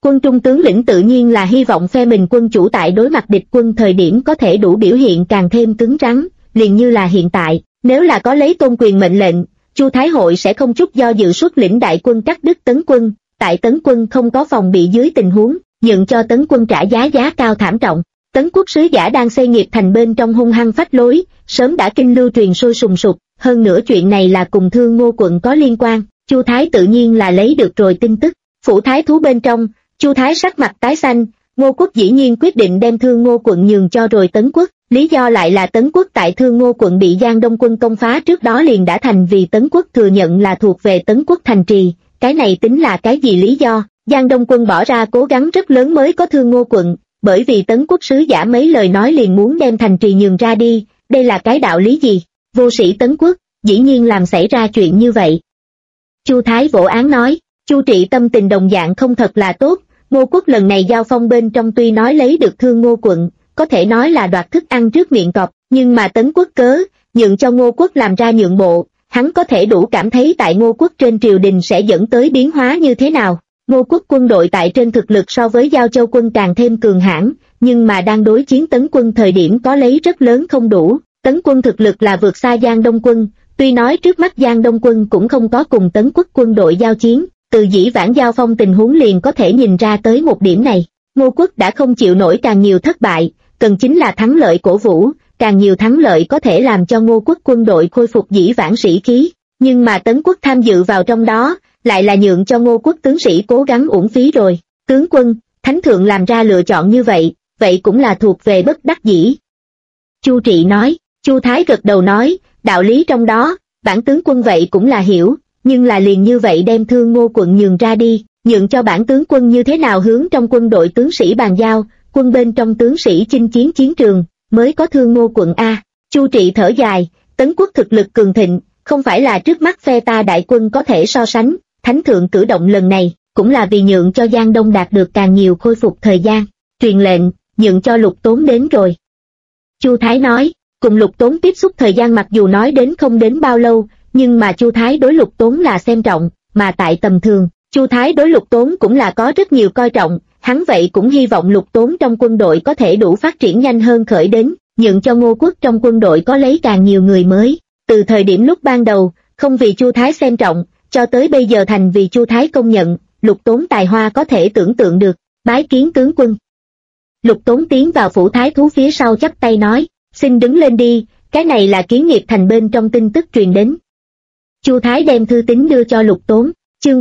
Quân trung tướng lĩnh tự nhiên là hy vọng phe mình quân chủ tại đối mặt địch quân thời điểm có thể đủ biểu hiện càng thêm cứng rắn, liền như là hiện tại, nếu là có lấy Tôn Quyền mệnh lệnh, Chu Thái Hội sẽ không chút do dự xuất lĩnh đại quân cắt đứt Tấn quân, tại Tấn quân không có phòng bị dưới tình huống, nhượng cho Tấn quân trả giá cao thảm trọng. Tấn quốc sứ giả đang xây nghiệp thành bên trong hung hăng phách lối, sớm đã kinh lưu truyền sôi sùng sục, hơn nữa chuyện này là cùng Thương Ngô quận có liên quan, Chu Thái tự nhiên là lấy được rồi tin tức. Phủ thái thú bên trong, Chu Thái sắc mặt tái xanh, Ngô quốc dĩ nhiên quyết định đem Thương Ngô quận nhường cho rồi Tấn quốc, lý do lại là Tấn quốc tại Thương Ngô quận bị Giang Đông quân công phá trước đó liền đã thành vì Tấn quốc thừa nhận là thuộc về Tấn quốc thành trì, cái này tính là cái gì lý do? Giang Đông quân bỏ ra cố gắng rất lớn mới có Thương Ngô quận, bởi vì Tấn quốc sứ giả mấy lời nói liền muốn đem thành trì nhường ra đi, đây là cái đạo lý gì? Vô sĩ Tấn quốc, dĩ nhiên làm xảy ra chuyện như vậy. Chu Thái vỗ án nói, Chu Trị tâm tình đồng dạng không thật là tốt, Ngô quốc lần này giao phong bên trong tuy nói lấy được Thương Ngô quận, có thể nói là đoạt thức ăn trước miệng cọp, nhưng mà Tấn quốc cớ, nhượng cho Ngô quốc làm ra nhượng bộ, hắn có thể đủ cảm thấy tại Ngô quốc trên triều đình sẽ dẫn tới biến hóa như thế nào. Ngô quốc quân đội tại trên thực lực so với Giao Châu quân càng thêm cường hãn, nhưng mà đang đối chiến Tấn quân thời điểm có lấy rất lớn không đủ, Tấn quân thực lực là vượt xa Giang Đông quân, tuy nói trước mắt Giang Đông quân cũng không có cùng Tấn quốc quân đội giao chiến, từ dĩ vãng giao phong tình huống liền có thể nhìn ra tới một điểm này. Ngô quốc đã không chịu nổi càng nhiều thất bại, cần chính là thắng lợi cổ vũ, càng nhiều thắng lợi có thể làm cho Ngô quốc quân đội khôi phục dĩ vãng sĩ khí, nhưng mà Tấn quốc tham dự vào trong đó, lại là nhượng cho Ngô quốc tướng sĩ cố gắng uổng phí rồi. Tướng quân, Thánh thượng làm ra lựa chọn như vậy, vậy cũng là thuộc về bất đắc dĩ. Chu Trị nói, Chu Thái gật đầu nói, đạo lý trong đó, bản tướng quân vậy cũng là hiểu, nhưng là liền như vậy đem Thương Ngô quận nhường ra đi, nhượng cho bản tướng quân như thế nào hướng trong quân đội tướng sĩ bàn giao, quân bên trong tướng sĩ chinh chiến chiến trường, mới có Thương Ngô quận A. Chu Trị thở dài, Tấn quốc thực lực cường thịnh, không phải là trước mắt phe ta đại quân có thể so sánh, Thánh thượng cử động lần này, cũng là vì nhượng cho Giang Đông đạt được càng nhiều khôi phục thời gian, truyền lệnh, nhượng cho Lục Tốn đến rồi. Chu Thái nói, cùng Lục Tốn tiếp xúc thời gian mặc dù nói đến không đến bao lâu, nhưng mà Chu Thái đối Lục Tốn là xem trọng, mà tại tầm thường, Chu Thái đối Lục Tốn cũng là có rất nhiều coi trọng, hắn vậy cũng hy vọng Lục Tốn trong quân đội có thể đủ phát triển nhanh hơn khởi đến, nhượng cho Ngô quốc trong quân đội có lấy càng nhiều người mới. Từ thời điểm lúc ban đầu, không vì Chu Thái xem trọng, cho tới bây giờ thành vì Chu Thái công nhận, Lục Tốn tài hoa có thể tưởng tượng được, bái kiến tướng quân. Lục Tốn tiến vào phủ thái thú phía sau chắp tay nói, xin đứng lên đi, cái này là Kiến Nghiệp thành bên trong tin tức truyền đến. Chu Thái đem thư tín đưa cho Lục Tốn, chương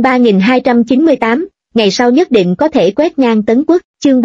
3298, ngày sau nhất định có thể quét ngang Tấn quốc, chương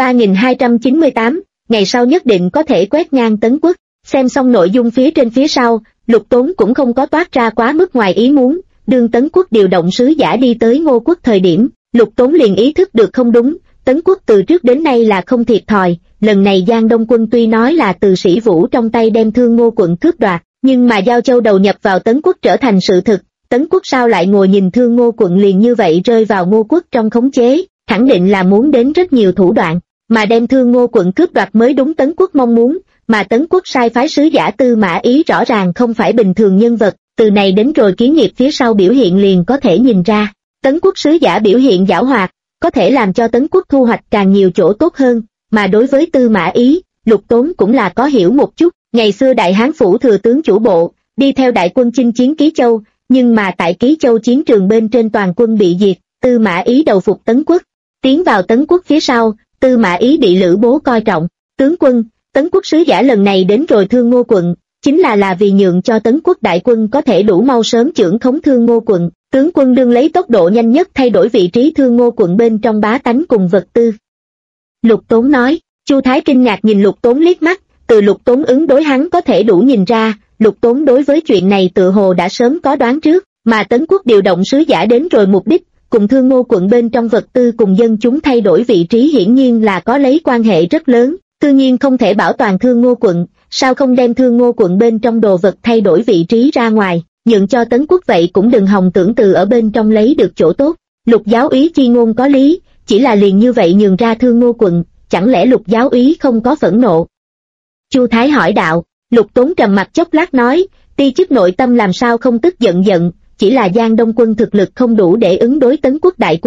3298, ngày sau nhất định có thể quét ngang Tấn quốc. Xem xong nội dung phía trên phía sau, Lục Tốn cũng không có toát ra quá mức ngoài ý muốn, đương Tấn quốc điều động sứ giả đi tới Ngô quốc thời điểm, Lục Tốn liền ý thức được không đúng, Tấn quốc từ trước đến nay là không thiệt thòi, lần này Giang Đông quân tuy nói là từ Sĩ Vũ trong tay đem Thương Ngô quận cướp đoạt, nhưng mà Giao Châu đầu nhập vào Tấn quốc trở thành sự thực, Tấn quốc sao lại ngồi nhìn Thương Ngô quận liền như vậy rơi vào Ngô quốc trong khống chế, khẳng định là muốn đến rất nhiều thủ đoạn, mà đem Thương Ngô quận cướp đoạt mới đúng Tấn quốc mong muốn, mà Tấn quốc sai phái sứ giả Tư Mã Ý rõ ràng không phải bình thường nhân vật, từ này đến rồi Kiến Nghiệp phía sau biểu hiện liền có thể nhìn ra, Tấn quốc sứ giả biểu hiện giảo hoạt, có thể làm cho Tấn quốc thu hoạch càng nhiều chỗ tốt hơn, mà đối với Tư Mã Ý, Lục Tốn cũng là có hiểu một chút, ngày xưa Đại Hán phủ thừa tướng chủ bộ, đi theo đại quân chinh chiến Ký Châu, nhưng mà tại Ký Châu chiến trường bên trên toàn quân bị diệt, Tư Mã Ý đầu phục Tấn quốc, tiến vào Tấn quốc phía sau, Tư Mã Ý bị Lữ Bố coi trọng, tướng quân, Tấn quốc sứ giả lần này đến rồi Thương Ngô quận, chính là vì nhượng cho Tấn quốc đại quân có thể đủ mau sớm chưởng khống Thương Ngô quận, tướng quân đương lấy tốc độ nhanh nhất thay đổi vị trí Thương Ngô quận bên trong bá tánh cùng vật tư. Lục Tốn nói, Chu Thái kinh ngạc nhìn Lục Tốn liếc mắt, từ Lục Tốn ứng đối hắn có thể đủ nhìn ra, Lục Tốn đối với chuyện này tự hồ đã sớm có đoán trước, mà Tấn quốc điều động sứ giả đến rồi mục đích, cùng Thương Ngô quận bên trong vật tư cùng dân chúng thay đổi vị trí hiển nhiên là có lấy quan hệ rất lớn, tự nhiên không thể bảo toàn Thương Ngô quận, sao không đem Thương Ngô quận bên trong đồ vật thay đổi vị trí ra ngoài, nhượng cho Tấn quốc vậy cũng đừng hòng tưởng từ ở bên trong lấy được chỗ tốt. Lục giáo úy chi ngôn có lý, chỉ là liền như vậy nhường ra Thương Ngô quận, chẳng lẽ Lục giáo úy không có phẫn nộ? Chu Thái hỏi đạo. Lục Tốn trầm mặt chốc lát nói, ti chức nội tâm làm sao không tức giận, chỉ là Giang Đông quân thực lực không đủ để ứng đối Tấn quốc đại quân,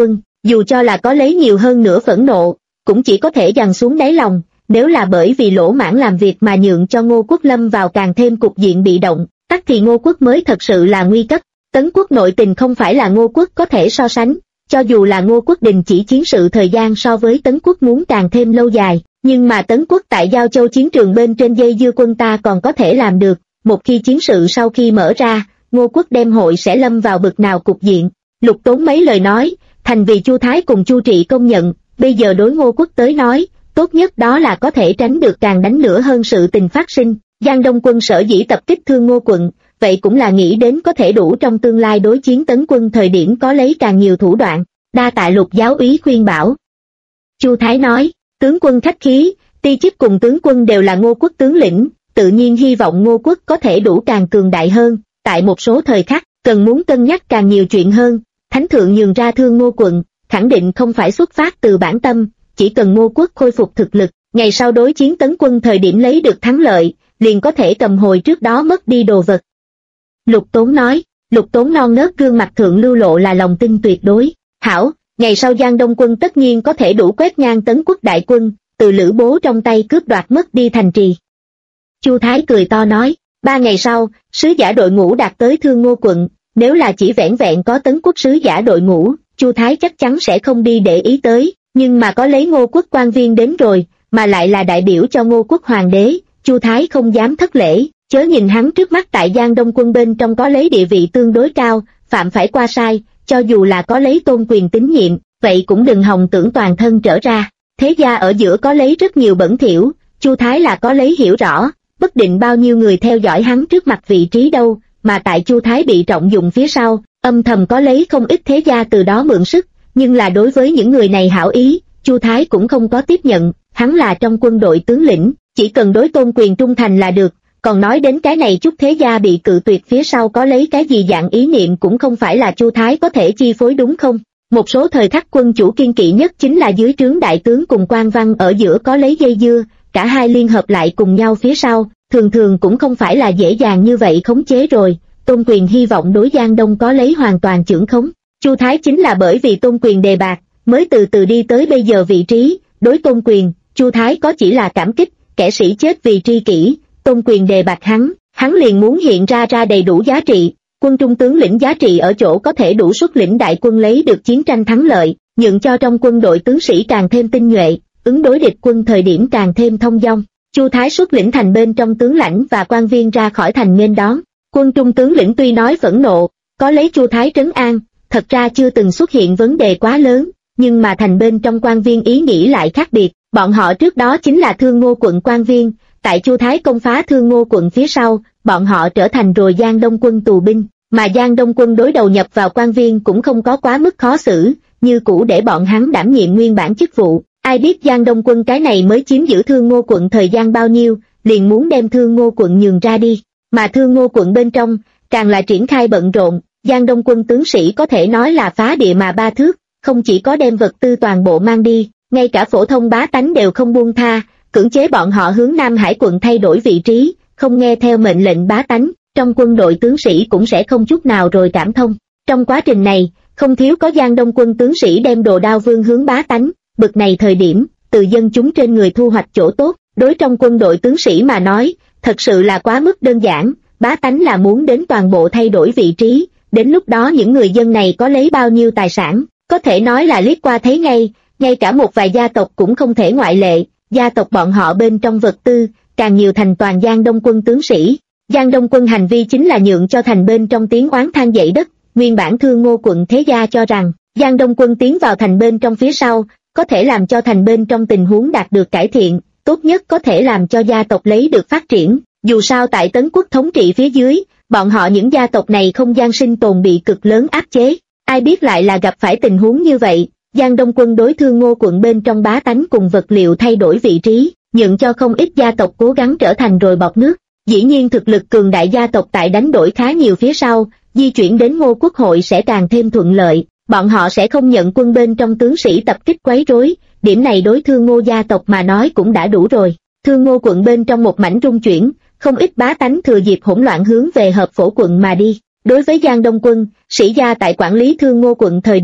dù cho là có lấy nhiều hơn nữa phẫn nộ, cũng chỉ có thể dằn xuống đáy lòng, nếu là bởi vì lỗ mãng làm việc mà nhượng cho Ngô Quốc lâm vào càng thêm cục diện bị động, tắc thì Ngô Quốc mới thật sự là nguy cấp. Tấn Quốc nội tình không phải là Ngô Quốc có thể so sánh, cho dù là Ngô Quốc đình chỉ chiến sự thời gian so với Tấn Quốc muốn càng thêm lâu dài, nhưng mà Tấn Quốc tại Giao Châu chiến trường bên trên dây dưa quân ta còn có thể làm được. Một khi chiến sự sau khi mở ra, Ngô Quốc đem hội sẽ lâm vào bực nào cục diện. Lục Tốn mấy lời nói, thành vì Chu Thái cùng Chu Trị công nhận, bây giờ đối Ngô Quốc tới nói, tốt nhất đó là có thể tránh được càng đánh lửa hơn sự tình phát sinh. Giang Đông quân sở dĩ tập kích Thương Ngô quận, vậy cũng là nghĩ đến có thể đủ trong tương lai đối chiến Tấn quân thời điểm có lấy càng nhiều thủ đoạn. Đa tạ Lục giáo úy khuyên bảo. Chu Thái nói, tướng quân khách khí, Ti Chức cùng tướng quân đều là Ngô Quốc tướng lĩnh, tự nhiên hy vọng Ngô Quốc có thể đủ càng cường đại hơn, tại một số thời khắc, cần muốn cân nhắc càng nhiều chuyện hơn. Thánh thượng nhường ra Thương Ngô quận, khẳng định không phải xuất phát từ bản tâm, chỉ cần Ngô Quốc khôi phục thực lực, ngày sau đối chiến Tấn quân thời điểm lấy được thắng lợi, liền có thể cầm hồi trước đó mất đi đồ vật. Lục Tốn nói, Lục Tốn non nớt gương mặt thượng lưu lộ là lòng tin tuyệt đối. Hảo, ngày sau Giang Đông quân tất nhiên có thể đủ quét ngang Tấn Quốc đại quân, từ Lữ Bố trong tay cướp đoạt mất đi thành trì. Chu Thái cười to nói, 3 ngày sau, sứ giả đội ngũ đạt tới Thương Ngô quận, nếu là chỉ vẻn vẹn có Tấn Quốc sứ giả đội ngũ, Chu Thái chắc chắn sẽ không đi để ý tới, nhưng mà có lấy Ngô Quốc quan viên đến rồi, mà lại là đại biểu cho Ngô Quốc hoàng đế, Chu Thái không dám thất lễ, chớ nhìn hắn trước mắt tại Giang Đông quân bên trong có lấy địa vị tương đối cao, phạm phải qua sai, cho dù là có lấy tôn quyền tín nhiệm, vậy cũng đừng hòng tưởng toàn thân trở ra. Thế gia ở giữa có lấy rất nhiều bẩn thỉu, Chu Thái là có lấy hiểu rõ, bất định bao nhiêu người theo dõi hắn trước mặt vị trí đâu, mà tại Chu Thái bị trọng dụng phía sau, âm thầm có lấy không ít thế gia từ đó mượn sức, nhưng là đối với những người này hảo ý, Chu Thái cũng không có tiếp nhận, hắn là trong quân đội tướng lĩnh, chỉ cần đối tôn quyền trung thành là được, còn nói đến cái này chút thế gia bị cự tuyệt phía sau có lấy cái gì dạng ý niệm cũng không phải là Chu Thái có thể chi phối đúng không? Một số thời khắc quân chủ kiên kỵ nhất chính là dưới trướng đại tướng cùng quan văn ở giữa có lấy dây dưa, cả hai liên hợp lại cùng nhau phía sau, thường thường cũng không phải là dễ dàng như vậy khống chế rồi. Tôn quyền hy vọng đối Giang Đông có lấy hoàn toàn chưởng khống, Chu Thái chính là bởi vì tôn quyền đề bạt, mới từ từ đi tới bây giờ vị trí. Đối tôn quyền, Chu Thái có chỉ là cảm kích, kẻ sĩ chết vì tri kỷ, tôn quyền đề bạt hắn liền muốn hiện ra đầy đủ giá trị. Quân trung tướng lĩnh giá trị ở chỗ có thể đủ xuất lĩnh đại quân lấy được chiến tranh thắng lợi, nhượng cho trong quân đội tướng sĩ càng thêm tinh nhuệ, ứng đối địch quân thời điểm càng thêm thông dong. Chu Thái xuất lĩnh thành bên trong tướng lãnh và quan viên ra khỏi thành nghênh đón. Quân trung tướng lĩnh tuy nói phẫn nộ, có lấy Chu Thái trấn an, thật ra chưa từng xuất hiện vấn đề quá lớn, nhưng mà thành bên trong quan viên ý nghĩ lại khác biệt. Bọn họ trước đó chính là Thương Ngô quận quan viên, tại Chu Thái công phá Thương Ngô quận phía sau, bọn họ trở thành rồi Giang Đông quân tù binh, mà Giang Đông quân đối đầu nhập vào quan viên cũng không có quá mức khó xử, như cũ để bọn hắn đảm nhiệm nguyên bản chức vụ. Ai biết Giang Đông quân cái này mới chiếm giữ Thương Ngô quận thời gian bao nhiêu, liền muốn đem Thương Ngô quận nhường ra đi, mà Thương Ngô quận bên trong, càng là triển khai bận rộn. Giang Đông quân tướng sĩ có thể nói là phá địa mà ba thước, không chỉ có đem vật tư toàn bộ mang đi, ngay cả phổ thông bá tánh đều không buông tha, cưỡng chế bọn họ hướng Nam Hải quận thay đổi vị trí, không nghe theo mệnh lệnh bá tánh. Trong quân đội tướng sĩ cũng sẽ không chút nào rồi cảm thông. Trong quá trình này, không thiếu có Giang Đông quân tướng sĩ đem đồ đao vương hướng bá tánh, bực này thời điểm, từ dân chúng trên người thu hoạch chỗ tốt, đối trong quân đội tướng sĩ mà nói, thật sự là quá mức đơn giản, bá tánh là muốn đến toàn bộ thay đổi vị trí, đến lúc đó những người dân này có lấy bao nhiêu tài sản, có thể nói là liếc qua thấy ngay cả một vài gia tộc cũng không thể ngoại lệ, gia tộc bọn họ bên trong vật tư, càng nhiều thành toàn Giang Đông quân tướng sĩ. Giang Đông quân hành vi chính là nhượng cho thành bên trong tiếng oán than dậy đất, nguyên bản Thương Ngô quận thế gia cho rằng, Giang Đông quân tiến vào thành bên trong phía sau, có thể làm cho thành bên trong tình huống đạt được cải thiện, tốt nhất có thể làm cho gia tộc lấy được phát triển, dù sao tại Tấn Quốc thống trị phía dưới, bọn họ những gia tộc này không gian sinh tồn bị cực lớn áp chế, ai biết lại là gặp phải tình huống như vậy. Giang Đông quân đối Thương Ngô quận bên trong bá tánh cùng vật liệu thay đổi vị trí, nhượng cho không ít gia tộc cố gắng trở thành rồi bọt nước. Dĩ nhiên thực lực cường đại gia tộc tại đánh đổi khá nhiều phía sau, di chuyển đến Ngô Quốc hội sẽ càng thêm thuận lợi, bọn họ sẽ không nhận quân bên trong tướng sĩ tập kích quấy rối, điểm này đối Thương Ngô gia tộc mà nói cũng đã đủ rồi. Thương Ngô quận bên trong một mảnh rung chuyển, không ít bá tánh thừa dịp hỗn loạn hướng về Hợp Phổ quận mà đi. Đối với Giang Đông quân, sĩ gia tại quản lý Thương Ngô quận thời điểm,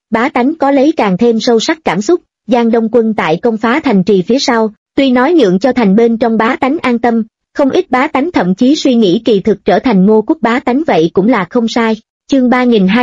bá tánh có lấy càng thêm sâu sắc cảm xúc. Giang Đông Quân tại công phá thành trì phía sau, tuy nói nhượng cho thành bên trong bá tánh an tâm, không ít bá tánh thậm chí suy nghĩ kỳ thực trở thành Ngô Quốc bá tánh vậy cũng là không sai. Chương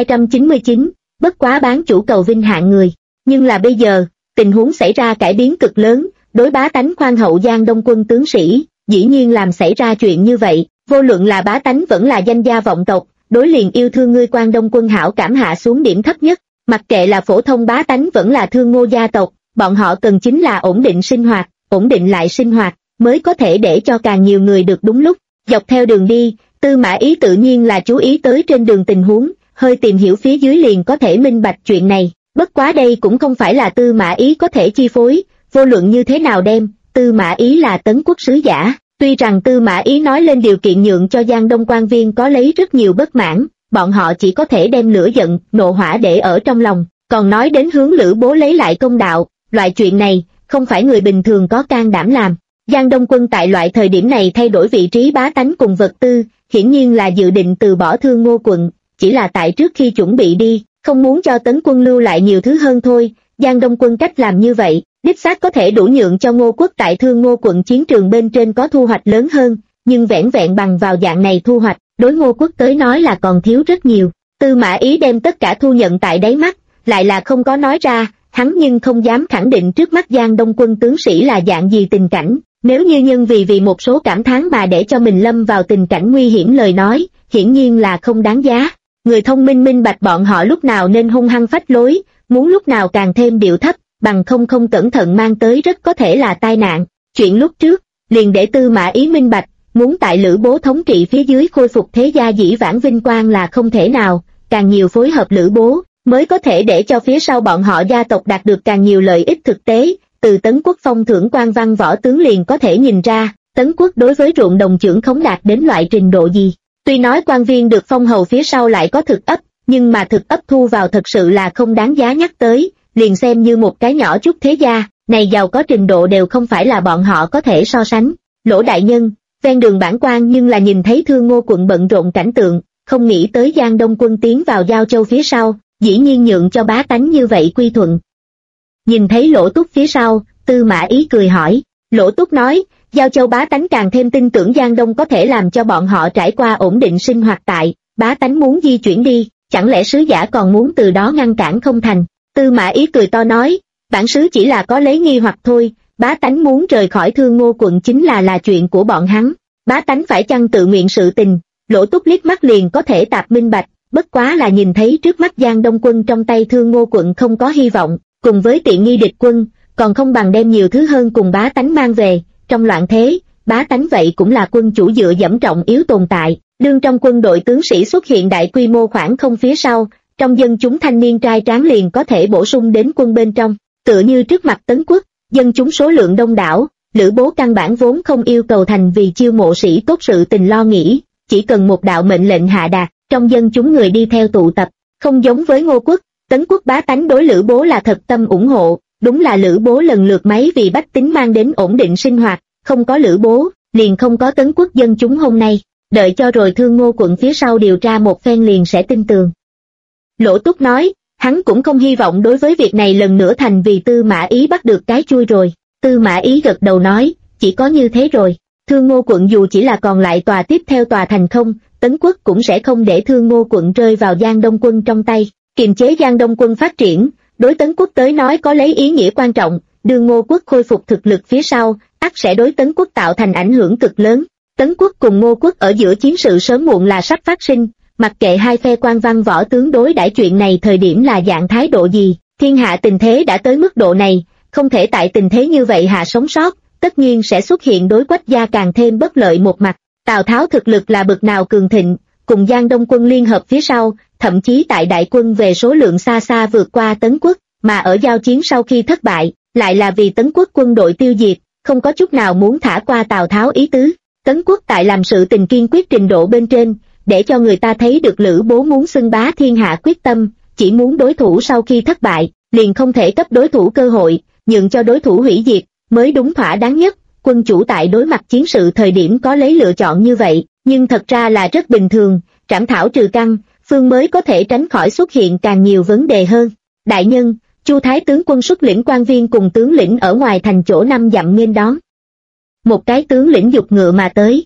3299, bất quá bán chủ cầu vinh hạng người. Nhưng là bây giờ, tình huống xảy ra cải biến cực lớn, đối bá tánh khoan hậu Giang Đông Quân tướng sĩ, dĩ nhiên làm xảy ra chuyện như vậy, vô luận là bá tánh vẫn là danh gia vọng tộc, đối liền yêu thương ngươi Quan Đông Quân hảo cảm hạ xuống điểm thấp nhất, mặc kệ là phổ thông bá tánh vẫn là thương Ngô gia tộc, bọn họ cần chính là ổn định sinh hoạt, ổn định lại sinh hoạt, mới có thể để cho càng nhiều người được đúng lúc. Dọc theo đường đi, Tư Mã Ý tự nhiên là chú ý tới trên đường tình huống, hơi tìm hiểu phía dưới liền có thể minh bạch chuyện này. Bất quá đây cũng không phải là Tư Mã Ý có thể chi phối, vô luận như thế nào đem, Tư Mã Ý là Tấn Quốc sứ giả. Tuy rằng Tư Mã Ý nói lên điều kiện nhượng cho Giang Đông quan viên có lấy rất nhiều bất mãn, bọn họ chỉ có thể đem lửa giận, nộ hỏa để ở trong lòng, còn nói đến hướng Lữ Bố lấy lại công đạo, loại chuyện này, không phải người bình thường có can đảm làm. Giang Đông Quân tại loại thời điểm này thay đổi vị trí bá tánh cùng vật tư, hiển nhiên là dự định từ bỏ Thương Ngô quận, chỉ là tại trước khi chuẩn bị đi, không muốn cho Tấn Quân lưu lại nhiều thứ hơn thôi. Giang Đông Quân cách làm như vậy, đích xác có thể đủ nhượng cho Ngô Quốc tại Thương Ngô quận chiến trường bên trên có thu hoạch lớn hơn, nhưng vẻn vẹn bằng vào dạng này thu hoạch, đối Ngô Quốc tới nói là còn thiếu rất nhiều. Tư Mã Ý đem tất cả thu nhận tại đáy mắt, lại là không có nói ra, hắn nhưng không dám khẳng định trước mắt Giang Đông Quân tướng sĩ là dạng gì tình cảnh. Nếu như nhân vì một số cảm thán mà để cho mình lâm vào tình cảnh nguy hiểm lời nói, hiển nhiên là không đáng giá. Người thông minh minh bạch bọn họ lúc nào nên hung hăng phách lối, muốn lúc nào càng thêm điệu thấp, bằng không cẩn thận mang tới rất có thể là tai nạn. Chuyện lúc trước, liền để Tư Mã Ý minh bạch, muốn tại Lữ Bố thống trị phía dưới khôi phục thế gia dĩ vãng vinh quang là không thể nào, càng nhiều phối hợp Lữ Bố, mới có thể để cho phía sau bọn họ gia tộc đạt được càng nhiều lợi ích thực tế. Từ Tấn Quốc phong thưởng quan văn võ tướng liền có thể nhìn ra, Tấn Quốc đối với ruộng đồng chưởng khống đạt đến loại trình độ gì. Tuy nói quan viên được phong hầu phía sau lại có thực ấp, nhưng mà thực ấp thu vào thật sự là không đáng giá nhắc tới, liền xem như một cái nhỏ chút thế gia, này giàu có trình độ đều không phải là bọn họ có thể so sánh. Lỗ đại nhân, ven đường bản quan nhưng là nhìn thấy Thương Ngô quận bận rộn cảnh tượng, không nghĩ tới Giang Đông Quân tiến vào Giao Châu phía sau, dĩ nhiên nhượng cho bá tánh như vậy quy thuận. Nhìn thấy Lỗ Túc phía sau, Tư Mã Ý cười hỏi. Lỗ Túc nói, Giao Châu bá tánh càng thêm tin tưởng Giang Đông có thể làm cho bọn họ trải qua ổn định sinh hoạt tại, bá tánh muốn di chuyển đi, chẳng lẽ sứ giả còn muốn từ đó ngăn cản không thành. Tư Mã Ý cười to nói, bản sứ chỉ là có lấy nghi hoặc thôi, bá tánh muốn rời khỏi Thương Ngô quận chính là chuyện của bọn hắn, bá tánh phải chăng tự nguyện sự tình. Lỗ Túc liếc mắt liền có thể tạp minh bạch, bất quá là nhìn thấy trước mắt Giang Đông Quân trong tay Thương Ngô quận không có hy vọng, cùng với tiện nghi địch quân, còn không bằng đem nhiều thứ hơn cùng bá tánh mang về. Trong loạn thế, bá tánh vậy cũng là quân chủ dựa dẫm trọng yếu tồn tại. Đương trong quân đội tướng sĩ xuất hiện đại quy mô khoảng không phía sau, trong dân chúng thanh niên trai tráng liền có thể bổ sung đến quân bên trong. Tựa như trước mặt Tấn Quốc, dân chúng số lượng đông đảo, Lữ Bố căn bản vốn không yêu cầu thành vì chiêu mộ sĩ tốt sự tình lo nghĩ, chỉ cần một đạo mệnh lệnh hạ đạt, trong dân chúng người đi theo tụ tập. Không giống với Ngô Quốc, Tấn Quốc bá tánh đối Lữ Bố là thật tâm ủng hộ, đúng là Lữ Bố lần lượt mấy vì bách tính mang đến ổn định sinh hoạt, không có Lữ Bố, liền không có Tấn Quốc dân chúng hôm nay, đợi cho rồi Thương Ngô quận phía sau điều tra một phen liền sẽ tin tường. Lỗ Túc nói, hắn cũng không hy vọng đối với việc này lần nữa thành vì Tư Mã Ý bắt được cái chui rồi. Tư Mã Ý gật đầu nói, chỉ có như thế rồi, Thương Ngô quận dù chỉ là còn lại tòa tiếp theo tòa thành không, Tấn Quốc cũng sẽ không để Thương Ngô quận rơi vào Giang Đông Quân trong tay, kiềm chế Giang Đông Quân phát triển, đối Tấn Quốc tới nói có lấy ý nghĩa quan trọng, đưa Ngô Quốc khôi phục thực lực phía sau, ắt sẽ đối Tấn Quốc tạo thành ảnh hưởng cực lớn. Tấn Quốc cùng Ngô Quốc ở giữa chiến sự sớm muộn là sắp phát sinh, mặc kệ hai phe quan văn võ tướng đối đãi chuyện này thời điểm là dạng thái độ gì, thiên hạ tình thế đã tới mức độ này, không thể tại tình thế như vậy hạ sống sót, tất nhiên sẽ xuất hiện đối Quách gia càng thêm bất lợi một mặt. Tào Tháo thực lực là bực nào cường thịnh, cùng Giang Đông Quân liên hợp phía sau, thậm chí tại đại quân về số lượng xa xa vượt qua Tấn Quốc, mà ở giao chiến sau khi thất bại, lại là vì Tấn Quốc quân đội tiêu diệt, không có chút nào muốn thả qua Tào Tháo ý tứ. Tấn Quốc tại làm sự tình kiên quyết trình độ bên trên, để cho người ta thấy được Lữ Bố muốn xưng bá thiên hạ quyết tâm, chỉ muốn đối thủ sau khi thất bại, liền không thể cấp đối thủ cơ hội, nhượng cho đối thủ hủy diệt, mới đúng thỏa đáng nhất. Quân chủ tại đối mặt chiến sự thời điểm có lấy lựa chọn như vậy, nhưng thật ra là rất bình thường, trảm thảo trừ căn, phương mới có thể tránh khỏi xuất hiện càng nhiều vấn đề hơn. Đại nhân, Chu Thái tướng quân xuất lĩnh quan viên cùng tướng lĩnh ở ngoài thành chỗ 5 dặm nghênh đón. Một cái tướng lĩnh giục ngựa mà tới.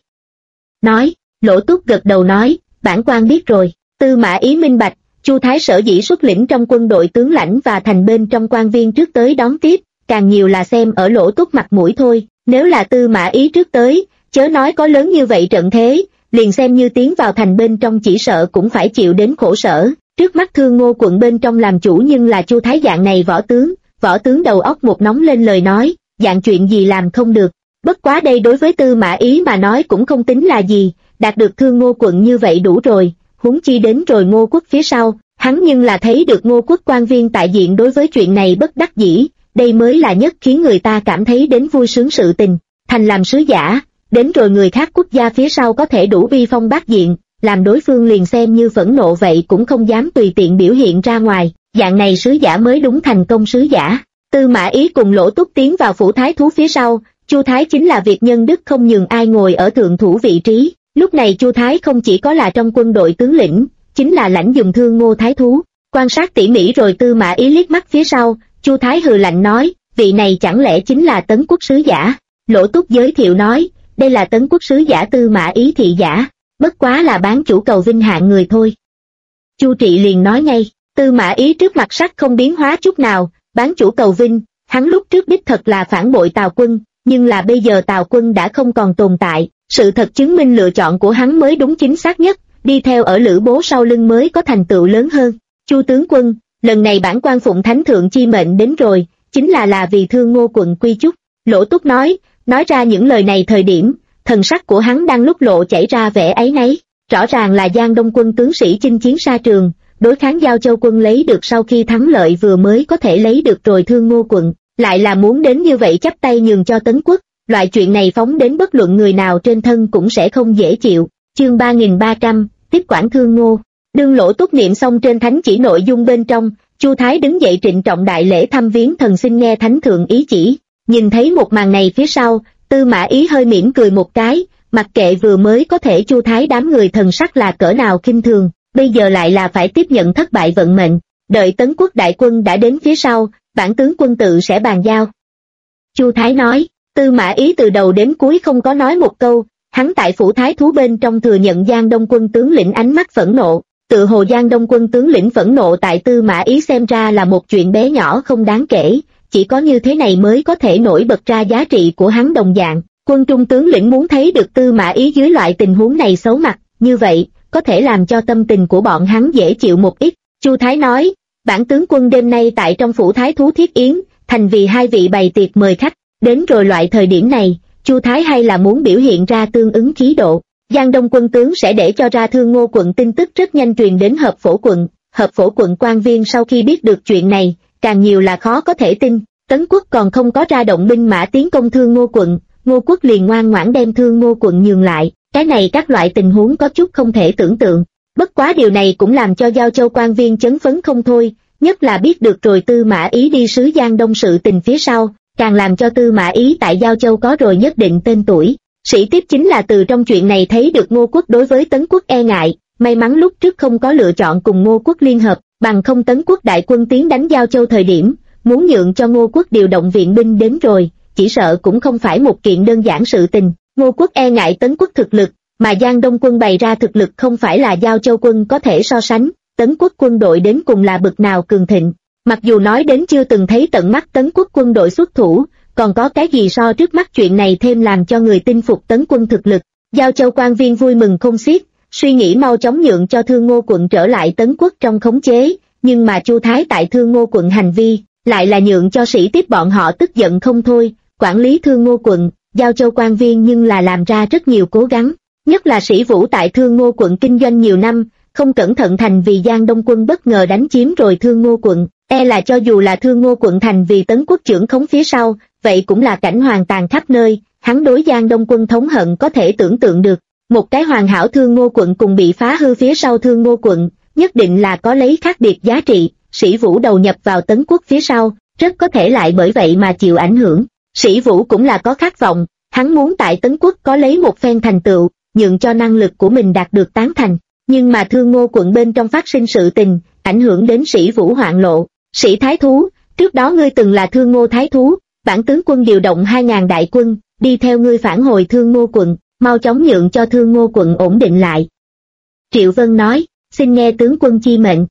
Nói, Lỗ Túc gật đầu nói, bản quan biết rồi. Tư Mã Ý minh bạch, Chu Thái sở dĩ xuất lĩnh trong quân đội tướng lãnh và thành bên trong quan viên trước tới đón tiếp, càng nhiều là xem ở Lỗ Túc mặt mũi thôi. Nếu là Tư Mã Ý trước tới, chớ nói có lớn như vậy trận thế, liền xem như tiến vào thành bên trong chỉ sợ cũng phải chịu đến khổ sở. Trước mắt Thương Ngô quận bên trong làm chủ nhưng là Chu Thái dạng này võ tướng đầu óc một nóng lên lời nói, dạng chuyện gì làm không được. Bất quá đây đối với Tư Mã Ý mà nói cũng không tính là gì, đạt được Thương Ngô quận như vậy đủ rồi, huống chi đến rồi Ngô quốc phía sau, hắn nhưng là thấy được Ngô quốc quan viên tại diện đối với chuyện này bất đắc dĩ, đây mới là nhất khiến người ta cảm thấy đến vui sướng sự tình. Thành làm sứ giả, đến rồi người khác quốc gia phía sau có thể đủ uy phong bát diện, làm đối phương liền xem như phẫn nộ vậy cũng không dám tùy tiện biểu hiện ra ngoài, dạng này sứ giả mới đúng thành công sứ giả. Tư Mã Ý cùng Lỗ Túc tiến vào phủ thái thú phía sau, Chu Thái chính là việc nhân đức không nhường ai ngồi ở thượng thủ vị trí. Lúc này Chu Thái không chỉ có là trong quân đội tướng lĩnh, chính là lãnh dùng Thương Ngô thái thú. Quan sát tỉ mỉ rồi Tư Mã Ý liếc mắt phía sau, Chu Thái hừ lạnh nói, vị này chẳng lẽ chính là Tấn quốc sứ giả. Lỗ Túc giới thiệu nói, đây là Tấn quốc sứ giả Tư Mã Ý thị giả, bất quá là bán chủ cầu vinh hạng người thôi. Chu Trị liền nói ngay, Tư Mã Ý trước mặt sắc không biến hóa chút nào, bán chủ cầu vinh, hắn lúc trước đích thật là phản bội Tào quân, nhưng là bây giờ Tào quân đã không còn tồn tại, sự thật chứng minh lựa chọn của hắn mới đúng chính xác nhất, đi theo ở Lữ Bố sau lưng mới có thành tựu lớn hơn. Chu tướng quân, lần này bản quan phụng thánh thượng chi mệnh đến rồi, chính là vì Thương Ngô quận quy chúc. Lỗ Túc nói ra những lời này thời điểm, thần sắc của hắn đang lúc lộ chảy ra vẻ áy náy, rõ ràng là Giang Đông quân tướng sĩ chinh chiến xa trường, đối kháng Giao Châu quân lấy được sau khi thắng lợi vừa mới có thể lấy được rồi Thương Ngô quận, lại là muốn đến như vậy chắp tay nhường cho Tấn quốc, loại chuyện này phóng đến bất luận người nào trên thân cũng sẽ không dễ chịu. Chương 3300, tiếp quản Thương Ngô. Đương Lỗ Túc niệm xong trên thánh chỉ nội dung bên trong, Chu Thái đứng dậy trịnh trọng đại lễ thăm viếng thần xin nghe thánh thượng ý chỉ. Nhìn thấy một màn này phía sau, Tư Mã Ý hơi mỉm cười một cái, mặc kệ vừa mới có thể Chu Thái đám người thần sắc là cỡ nào khinh thường, bây giờ lại là phải tiếp nhận thất bại vận mệnh. Đợi Tấn quốc đại quân đã đến phía sau, bản tướng quân tự sẽ bàn giao. Chu Thái nói. Tư Mã Ý từ đầu đến cuối không có nói một câu, hắn tại phủ thái thú bên trong thừa nhận Giang Đông quân tướng lĩnh ánh mắt phẫn nộ, tự hồ Giang Đông quân tướng lĩnh phẫn nộ tại Tư Mã Ý xem ra là một chuyện bé nhỏ không đáng kể, chỉ có như thế này mới có thể nổi bật ra giá trị của hắn đồng dạng. Quân trung tướng lĩnh muốn thấy được Tư Mã Ý dưới loại tình huống này xấu mặt, như vậy, có thể làm cho tâm tình của bọn hắn dễ chịu một ít. Chu Thái nói, bản tướng quân đêm nay tại trong phủ thái thú thiết yến, thành vì hai vị bày tiệc mời khách. Đến rồi loại thời điểm này, Chu Thái hay là muốn biểu hiện ra tương ứng khí độ. Giang Đông quân tướng sẽ để cho ra Thương Ngô quận tin tức rất nhanh truyền đến Hợp Phổ quận quan viên sau khi biết được chuyện này, càng nhiều là khó có thể tin. Tấn quốc còn không có ra động binh mã tiến công Thương Ngô quận, Ngô quốc liền ngoan ngoãn đem Thương Ngô quận nhường lại. Cái này các loại tình huống có chút không thể tưởng tượng. Bất quá điều này cũng làm cho Giao Châu quan viên chấn phấn không thôi, nhất là biết được rồi Tư Mã Ý đi sứ Giang Đông sự tình phía sau, càng làm cho Tư Mã Ý tại Giao Châu có rồi nhất định tên tuổi. Sĩ tiếp chính là từ trong chuyện này thấy được Ngô quốc đối với Tấn quốc e ngại, may mắn lúc trước không có lựa chọn cùng Ngô quốc liên hợp, bằng không Tấn quốc đại quân tiến đánh Giao Châu thời điểm, muốn nhượng cho Ngô quốc điều động viện binh đến rồi, chỉ sợ cũng không phải một kiện đơn giản sự tình. Ngô quốc e ngại Tấn quốc thực lực, mà Giang Đông quân bày ra thực lực không phải là Giao Châu quân có thể so sánh, Tấn quốc quân đội đến cùng là bực nào cường thịnh. Mặc dù nói đến chưa từng thấy tận mắt Tấn quốc quân đội xuất thủ, còn có cái gì so trước mắt chuyện này thêm làm cho người tin phục Tấn quân thực lực. Giao Châu quan viên vui mừng không xiết, suy nghĩ mau chóng nhượng cho Thương Ngô quận trở lại Tấn quốc trong khống chế, nhưng mà Chu Thái tại Thương Ngô quận hành vi, lại là nhượng cho sĩ tiếp bọn họ tức giận không thôi. Quản lý Thương Ngô quận, Giao Châu quan viên nhưng là làm ra rất nhiều cố gắng, nhất là sĩ Vũ tại Thương Ngô quận kinh doanh nhiều năm, không cẩn thận thành vì Giang Đông quân bất ngờ đánh chiếm rồi Thương Ngô quận, e là cho dù là Thương Ngô quận thành vì Tấn quốc trưởng khống phía sau, vậy cũng là cảnh hoàng tàn khắp nơi. Hắn đối Giang Đông quân thống hận có thể tưởng tượng được, một cái hoàn hảo Thương Ngô quận cùng bị phá hư phía sau Thương Ngô quận, nhất định là có lấy khác biệt giá trị. Sĩ Vũ đầu nhập vào Tấn quốc phía sau, rất có thể lại bởi vậy mà chịu ảnh hưởng. Sĩ Vũ cũng là có khát vọng, hắn muốn tại Tấn quốc có lấy một phen thành tựu, nhượng cho năng lực của mình đạt được tán thành. Nhưng mà Thương Ngô quận bên trong phát sinh sự tình, ảnh hưởng đến Sĩ Vũ hoạn lộ, Sĩ Thái Thú, trước đó ngươi từng là Thương Ngô Thái Thú, bản tướng quân điều động 2.000 đại quân, đi theo ngươi phản hồi Thương Ngô quận, mau chóng nhượng cho Thương Ngô quận ổn định lại. Triệu Vân nói, xin nghe tướng quân chi mệnh.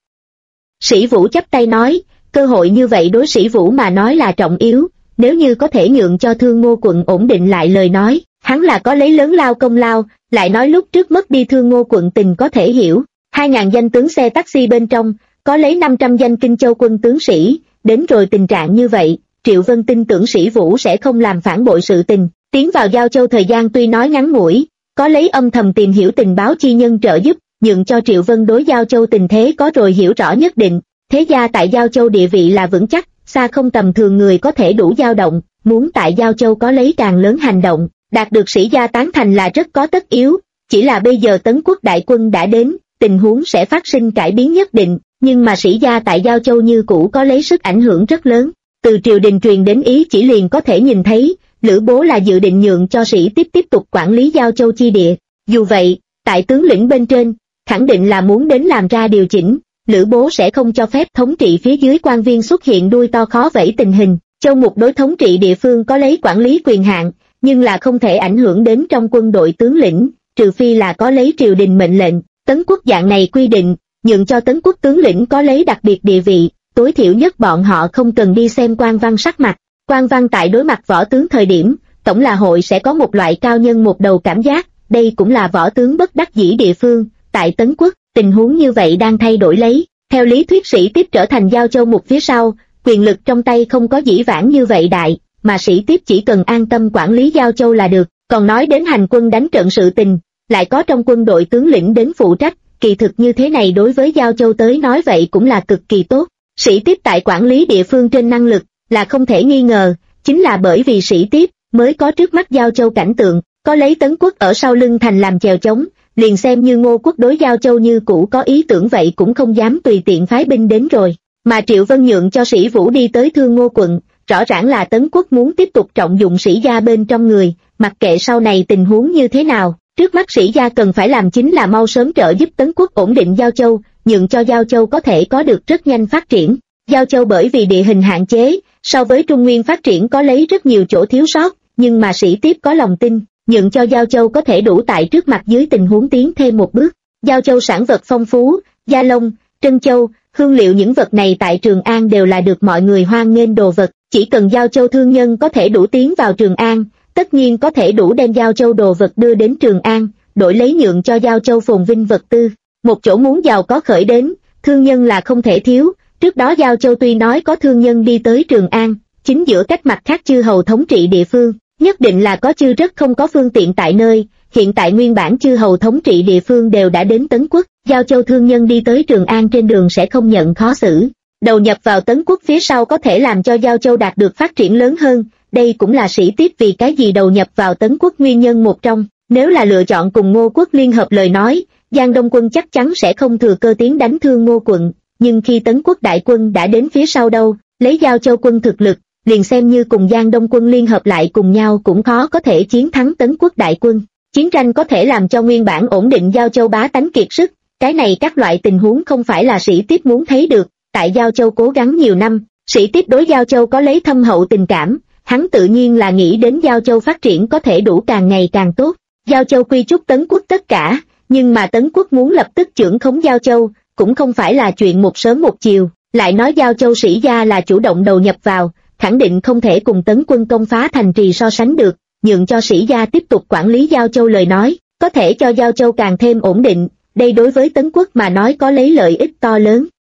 Sĩ Vũ chắp tay nói, cơ hội như vậy đối Sĩ Vũ mà nói là trọng yếu, nếu như có thể nhượng cho Thương Ngô quận ổn định lại lời nói, hắn là có lấy lớn lao công lao, lại nói lúc trước mất đi Thương Ngô quận tình có thể hiểu, 2.000 danh tướng xe taxi bên trong, có lấy 500 danh Kinh Châu quân tướng sĩ, đến rồi tình trạng như vậy, Triệu Vân tin tưởng Sĩ Vũ sẽ không làm phản bội sự tình, tiến vào Giao Châu thời gian tuy nói ngắn ngủi, có lấy âm thầm tìm hiểu tình báo chi nhân trợ giúp, nhượng cho Triệu Vân đối Giao Châu tình thế có rồi hiểu rõ nhất định, thế gia tại Giao Châu địa vị là vững chắc, xa không tầm thường người có thể đủ dao động, muốn tại Giao Châu có lấy càng lớn hành động, đạt được sĩ gia tán thành là rất có tất yếu, chỉ là bây giờ Tấn quốc đại quân đã đến, tình huống sẽ phát sinh cải biến nhất định, nhưng mà sĩ gia tại Giao Châu như cũ có lấy sức ảnh hưởng rất lớn, từ triều đình truyền đến ý chỉ liền có thể nhìn thấy, Lữ Bố là dự định nhượng cho sĩ tiếp tục quản lý Giao Châu chi địa, dù vậy, tại tướng lĩnh bên trên, khẳng định là muốn đến làm ra điều chỉnh, Lữ Bố sẽ không cho phép thống trị phía dưới quan viên xuất hiện đuôi to khó vẫy tình hình, Châu Mục đối thống trị địa phương có lấy quản lý quyền hạn, nhưng là không thể ảnh hưởng đến trong quân đội tướng lĩnh, trừ phi là có lấy triều đình mệnh lệnh, Tấn quốc dạng này quy định, nhượng cho Tấn quốc tướng lĩnh có lấy đặc biệt địa vị, tối thiểu nhất bọn họ không cần đi xem quan văn sắc mặt, quan văn tại đối mặt võ tướng thời điểm, tổng là hội sẽ có một loại cao nhân một đầu cảm giác, đây cũng là võ tướng bất đắc dĩ địa phương, tại Tấn quốc, tình huống như vậy đang thay đổi lấy, theo lý thuyết sĩ tiếp trở thành Giao Châu Mục phía sau, quyền lực trong tay không có dĩ vãng như vậy đại, mà sĩ tiếp chỉ cần an tâm quản lý Giao Châu là được, còn nói đến hành quân đánh trận sự tình, lại có trong quân đội tướng lĩnh đến phụ trách, kỳ thực như thế này đối với Giao Châu tới nói vậy cũng là cực kỳ tốt, sĩ tiếp tại quản lý địa phương trên năng lực, là không thể nghi ngờ, chính là bởi vì sĩ tiếp, mới có trước mắt Giao Châu cảnh tượng, có lấy Tấn quốc ở sau lưng thành làm chèo chống, liền xem như Ngô quốc đối Giao Châu như cũ có ý tưởng vậy cũng không dám tùy tiện phái binh đến rồi, mà Triệu Vân nhượng cho Sĩ Vũ đi tới Thương Ngô quận, rõ ràng là Tấn quốc muốn tiếp tục trọng dụng sĩ gia bên trong người, mặc kệ sau này tình huống như thế nào, trước mắt sĩ gia cần phải làm chính là mau sớm trợ giúp Tấn quốc ổn định Giao Châu, nhượng cho Giao Châu có thể có được rất nhanh phát triển. Giao Châu bởi vì địa hình hạn chế, so với Trung Nguyên phát triển có lấy rất nhiều chỗ thiếu sót, nhưng mà sĩ tiếp có lòng tin, nhượng cho Giao Châu có thể đủ tại trước mặt dưới tình huống tiến thêm một bước. Giao Châu sản vật phong phú, da lông, trân châu, hương liệu những vật này tại Trường An đều là được mọi người hoan nghênh đồ vật, chỉ cần Giao Châu thương nhân có thể đủ tiến vào Trường An, tất nhiên có thể đủ đem Giao Châu đồ vật đưa đến Trường An, đổi lấy nhượng cho Giao Châu phồn vinh vật tư. Một chỗ muốn giàu có khởi đến, thương nhân là không thể thiếu, trước đó Giao Châu tuy nói có thương nhân đi tới Trường An, chính giữa cách mặt khác chư hầu thống trị địa phương, nhất định là có chư rất không có phương tiện tại nơi, hiện tại nguyên bản chư hầu thống trị địa phương đều đã đến Tấn quốc, Giao Châu thương nhân đi tới Trường An trên đường sẽ không nhận khó xử. Đầu nhập vào Tấn quốc phía sau có thể làm cho Giao Châu đạt được phát triển lớn hơn, đây cũng là sĩ tiếp vì cái gì đầu nhập vào Tấn quốc nguyên nhân một trong, nếu là lựa chọn cùng Ngô quốc liên hợp lời nói, Giang Đông quân chắc chắn sẽ không thừa cơ tiến đánh Thương Ngô quận, nhưng khi Tấn quốc đại quân đã đến phía sau đâu, lấy Giao Châu quân thực lực, liền xem như cùng Giang Đông quân liên hợp lại cùng nhau cũng khó có thể chiến thắng Tấn quốc đại quân. Chiến tranh có thể làm cho nguyên bản ổn định Giao Châu bá tánh kiệt sức, cái này các loại tình huống không phải là sĩ tiếp muốn thấy được, tại Giao Châu cố gắng nhiều năm, sĩ tiếp đối Giao Châu có lấy thâm hậu tình cảm, hắn tự nhiên là nghĩ đến Giao Châu phát triển có thể đủ càng ngày càng tốt. Giao Châu quy chúc Tấn quốc tất cả, nhưng mà Tấn quốc muốn lập tức chưởng khống Giao Châu, cũng không phải là chuyện một sớm một chiều, lại nói Giao Châu sĩ gia là chủ động đầu nhập vào, khẳng định không thể cùng Tấn quân công phá thành trì so sánh được, nhượng cho sĩ gia tiếp tục quản lý Giao Châu lời nói, có thể cho Giao Châu càng thêm ổn định, đây đối với Tấn quốc mà nói có lấy lợi ích to lớn.